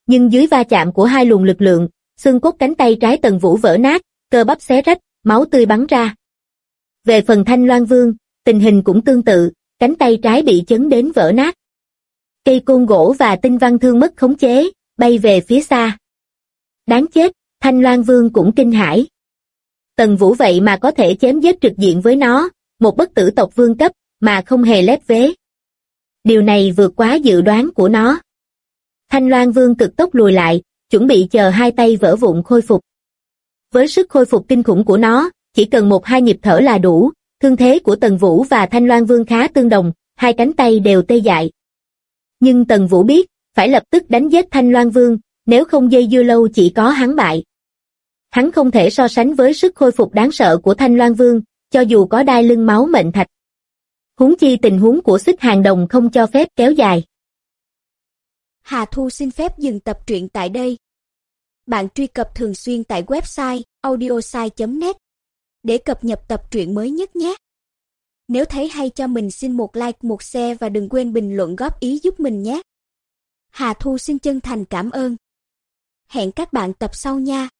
Speaker 2: Nhưng dưới va chạm của hai luồng lực lượng, xương cốt cánh tay trái Tần Vũ vỡ nát, cơ bắp xé rách, máu tươi bắn ra. Về phần Thanh Loan Vương, tình hình cũng tương tự, cánh tay trái bị chấn đến vỡ nát. Cây côn gỗ và tinh văn thương mất khống chế, bay về phía xa. Đáng chết, Thanh Loan Vương cũng kinh hãi. Tần Vũ vậy mà có thể chém giết trực diện với nó, một bất tử tộc vương cấp, mà không hề lép vế. Điều này vượt quá dự đoán của nó. Thanh Loan Vương cực tốc lùi lại, chuẩn bị chờ hai tay vỡ vụn khôi phục. Với sức khôi phục kinh khủng của nó, chỉ cần 1-2 nhịp thở là đủ, thương thế của Tần Vũ và Thanh Loan Vương khá tương đồng, hai cánh tay đều tê dại. Nhưng Tần Vũ biết, phải lập tức đánh giết Thanh Loan Vương, nếu không dây dưa lâu chỉ có hắn bại. Hắn không thể so sánh với sức khôi phục đáng sợ của Thanh Loan Vương, cho dù có đai lưng máu mệnh thạch. Huống chi tình huống của Xích Hàng Đồng không cho phép kéo dài.
Speaker 3: Hà Thu xin phép dừng tập truyện tại đây. Bạn truy cập thường xuyên tại website audiosai.net để cập nhật tập truyện mới nhất nhé. Nếu thấy hay cho mình xin một like, một share và đừng quên bình luận góp ý giúp mình nhé. Hà Thu xin chân thành cảm ơn. Hẹn các bạn tập sau nha.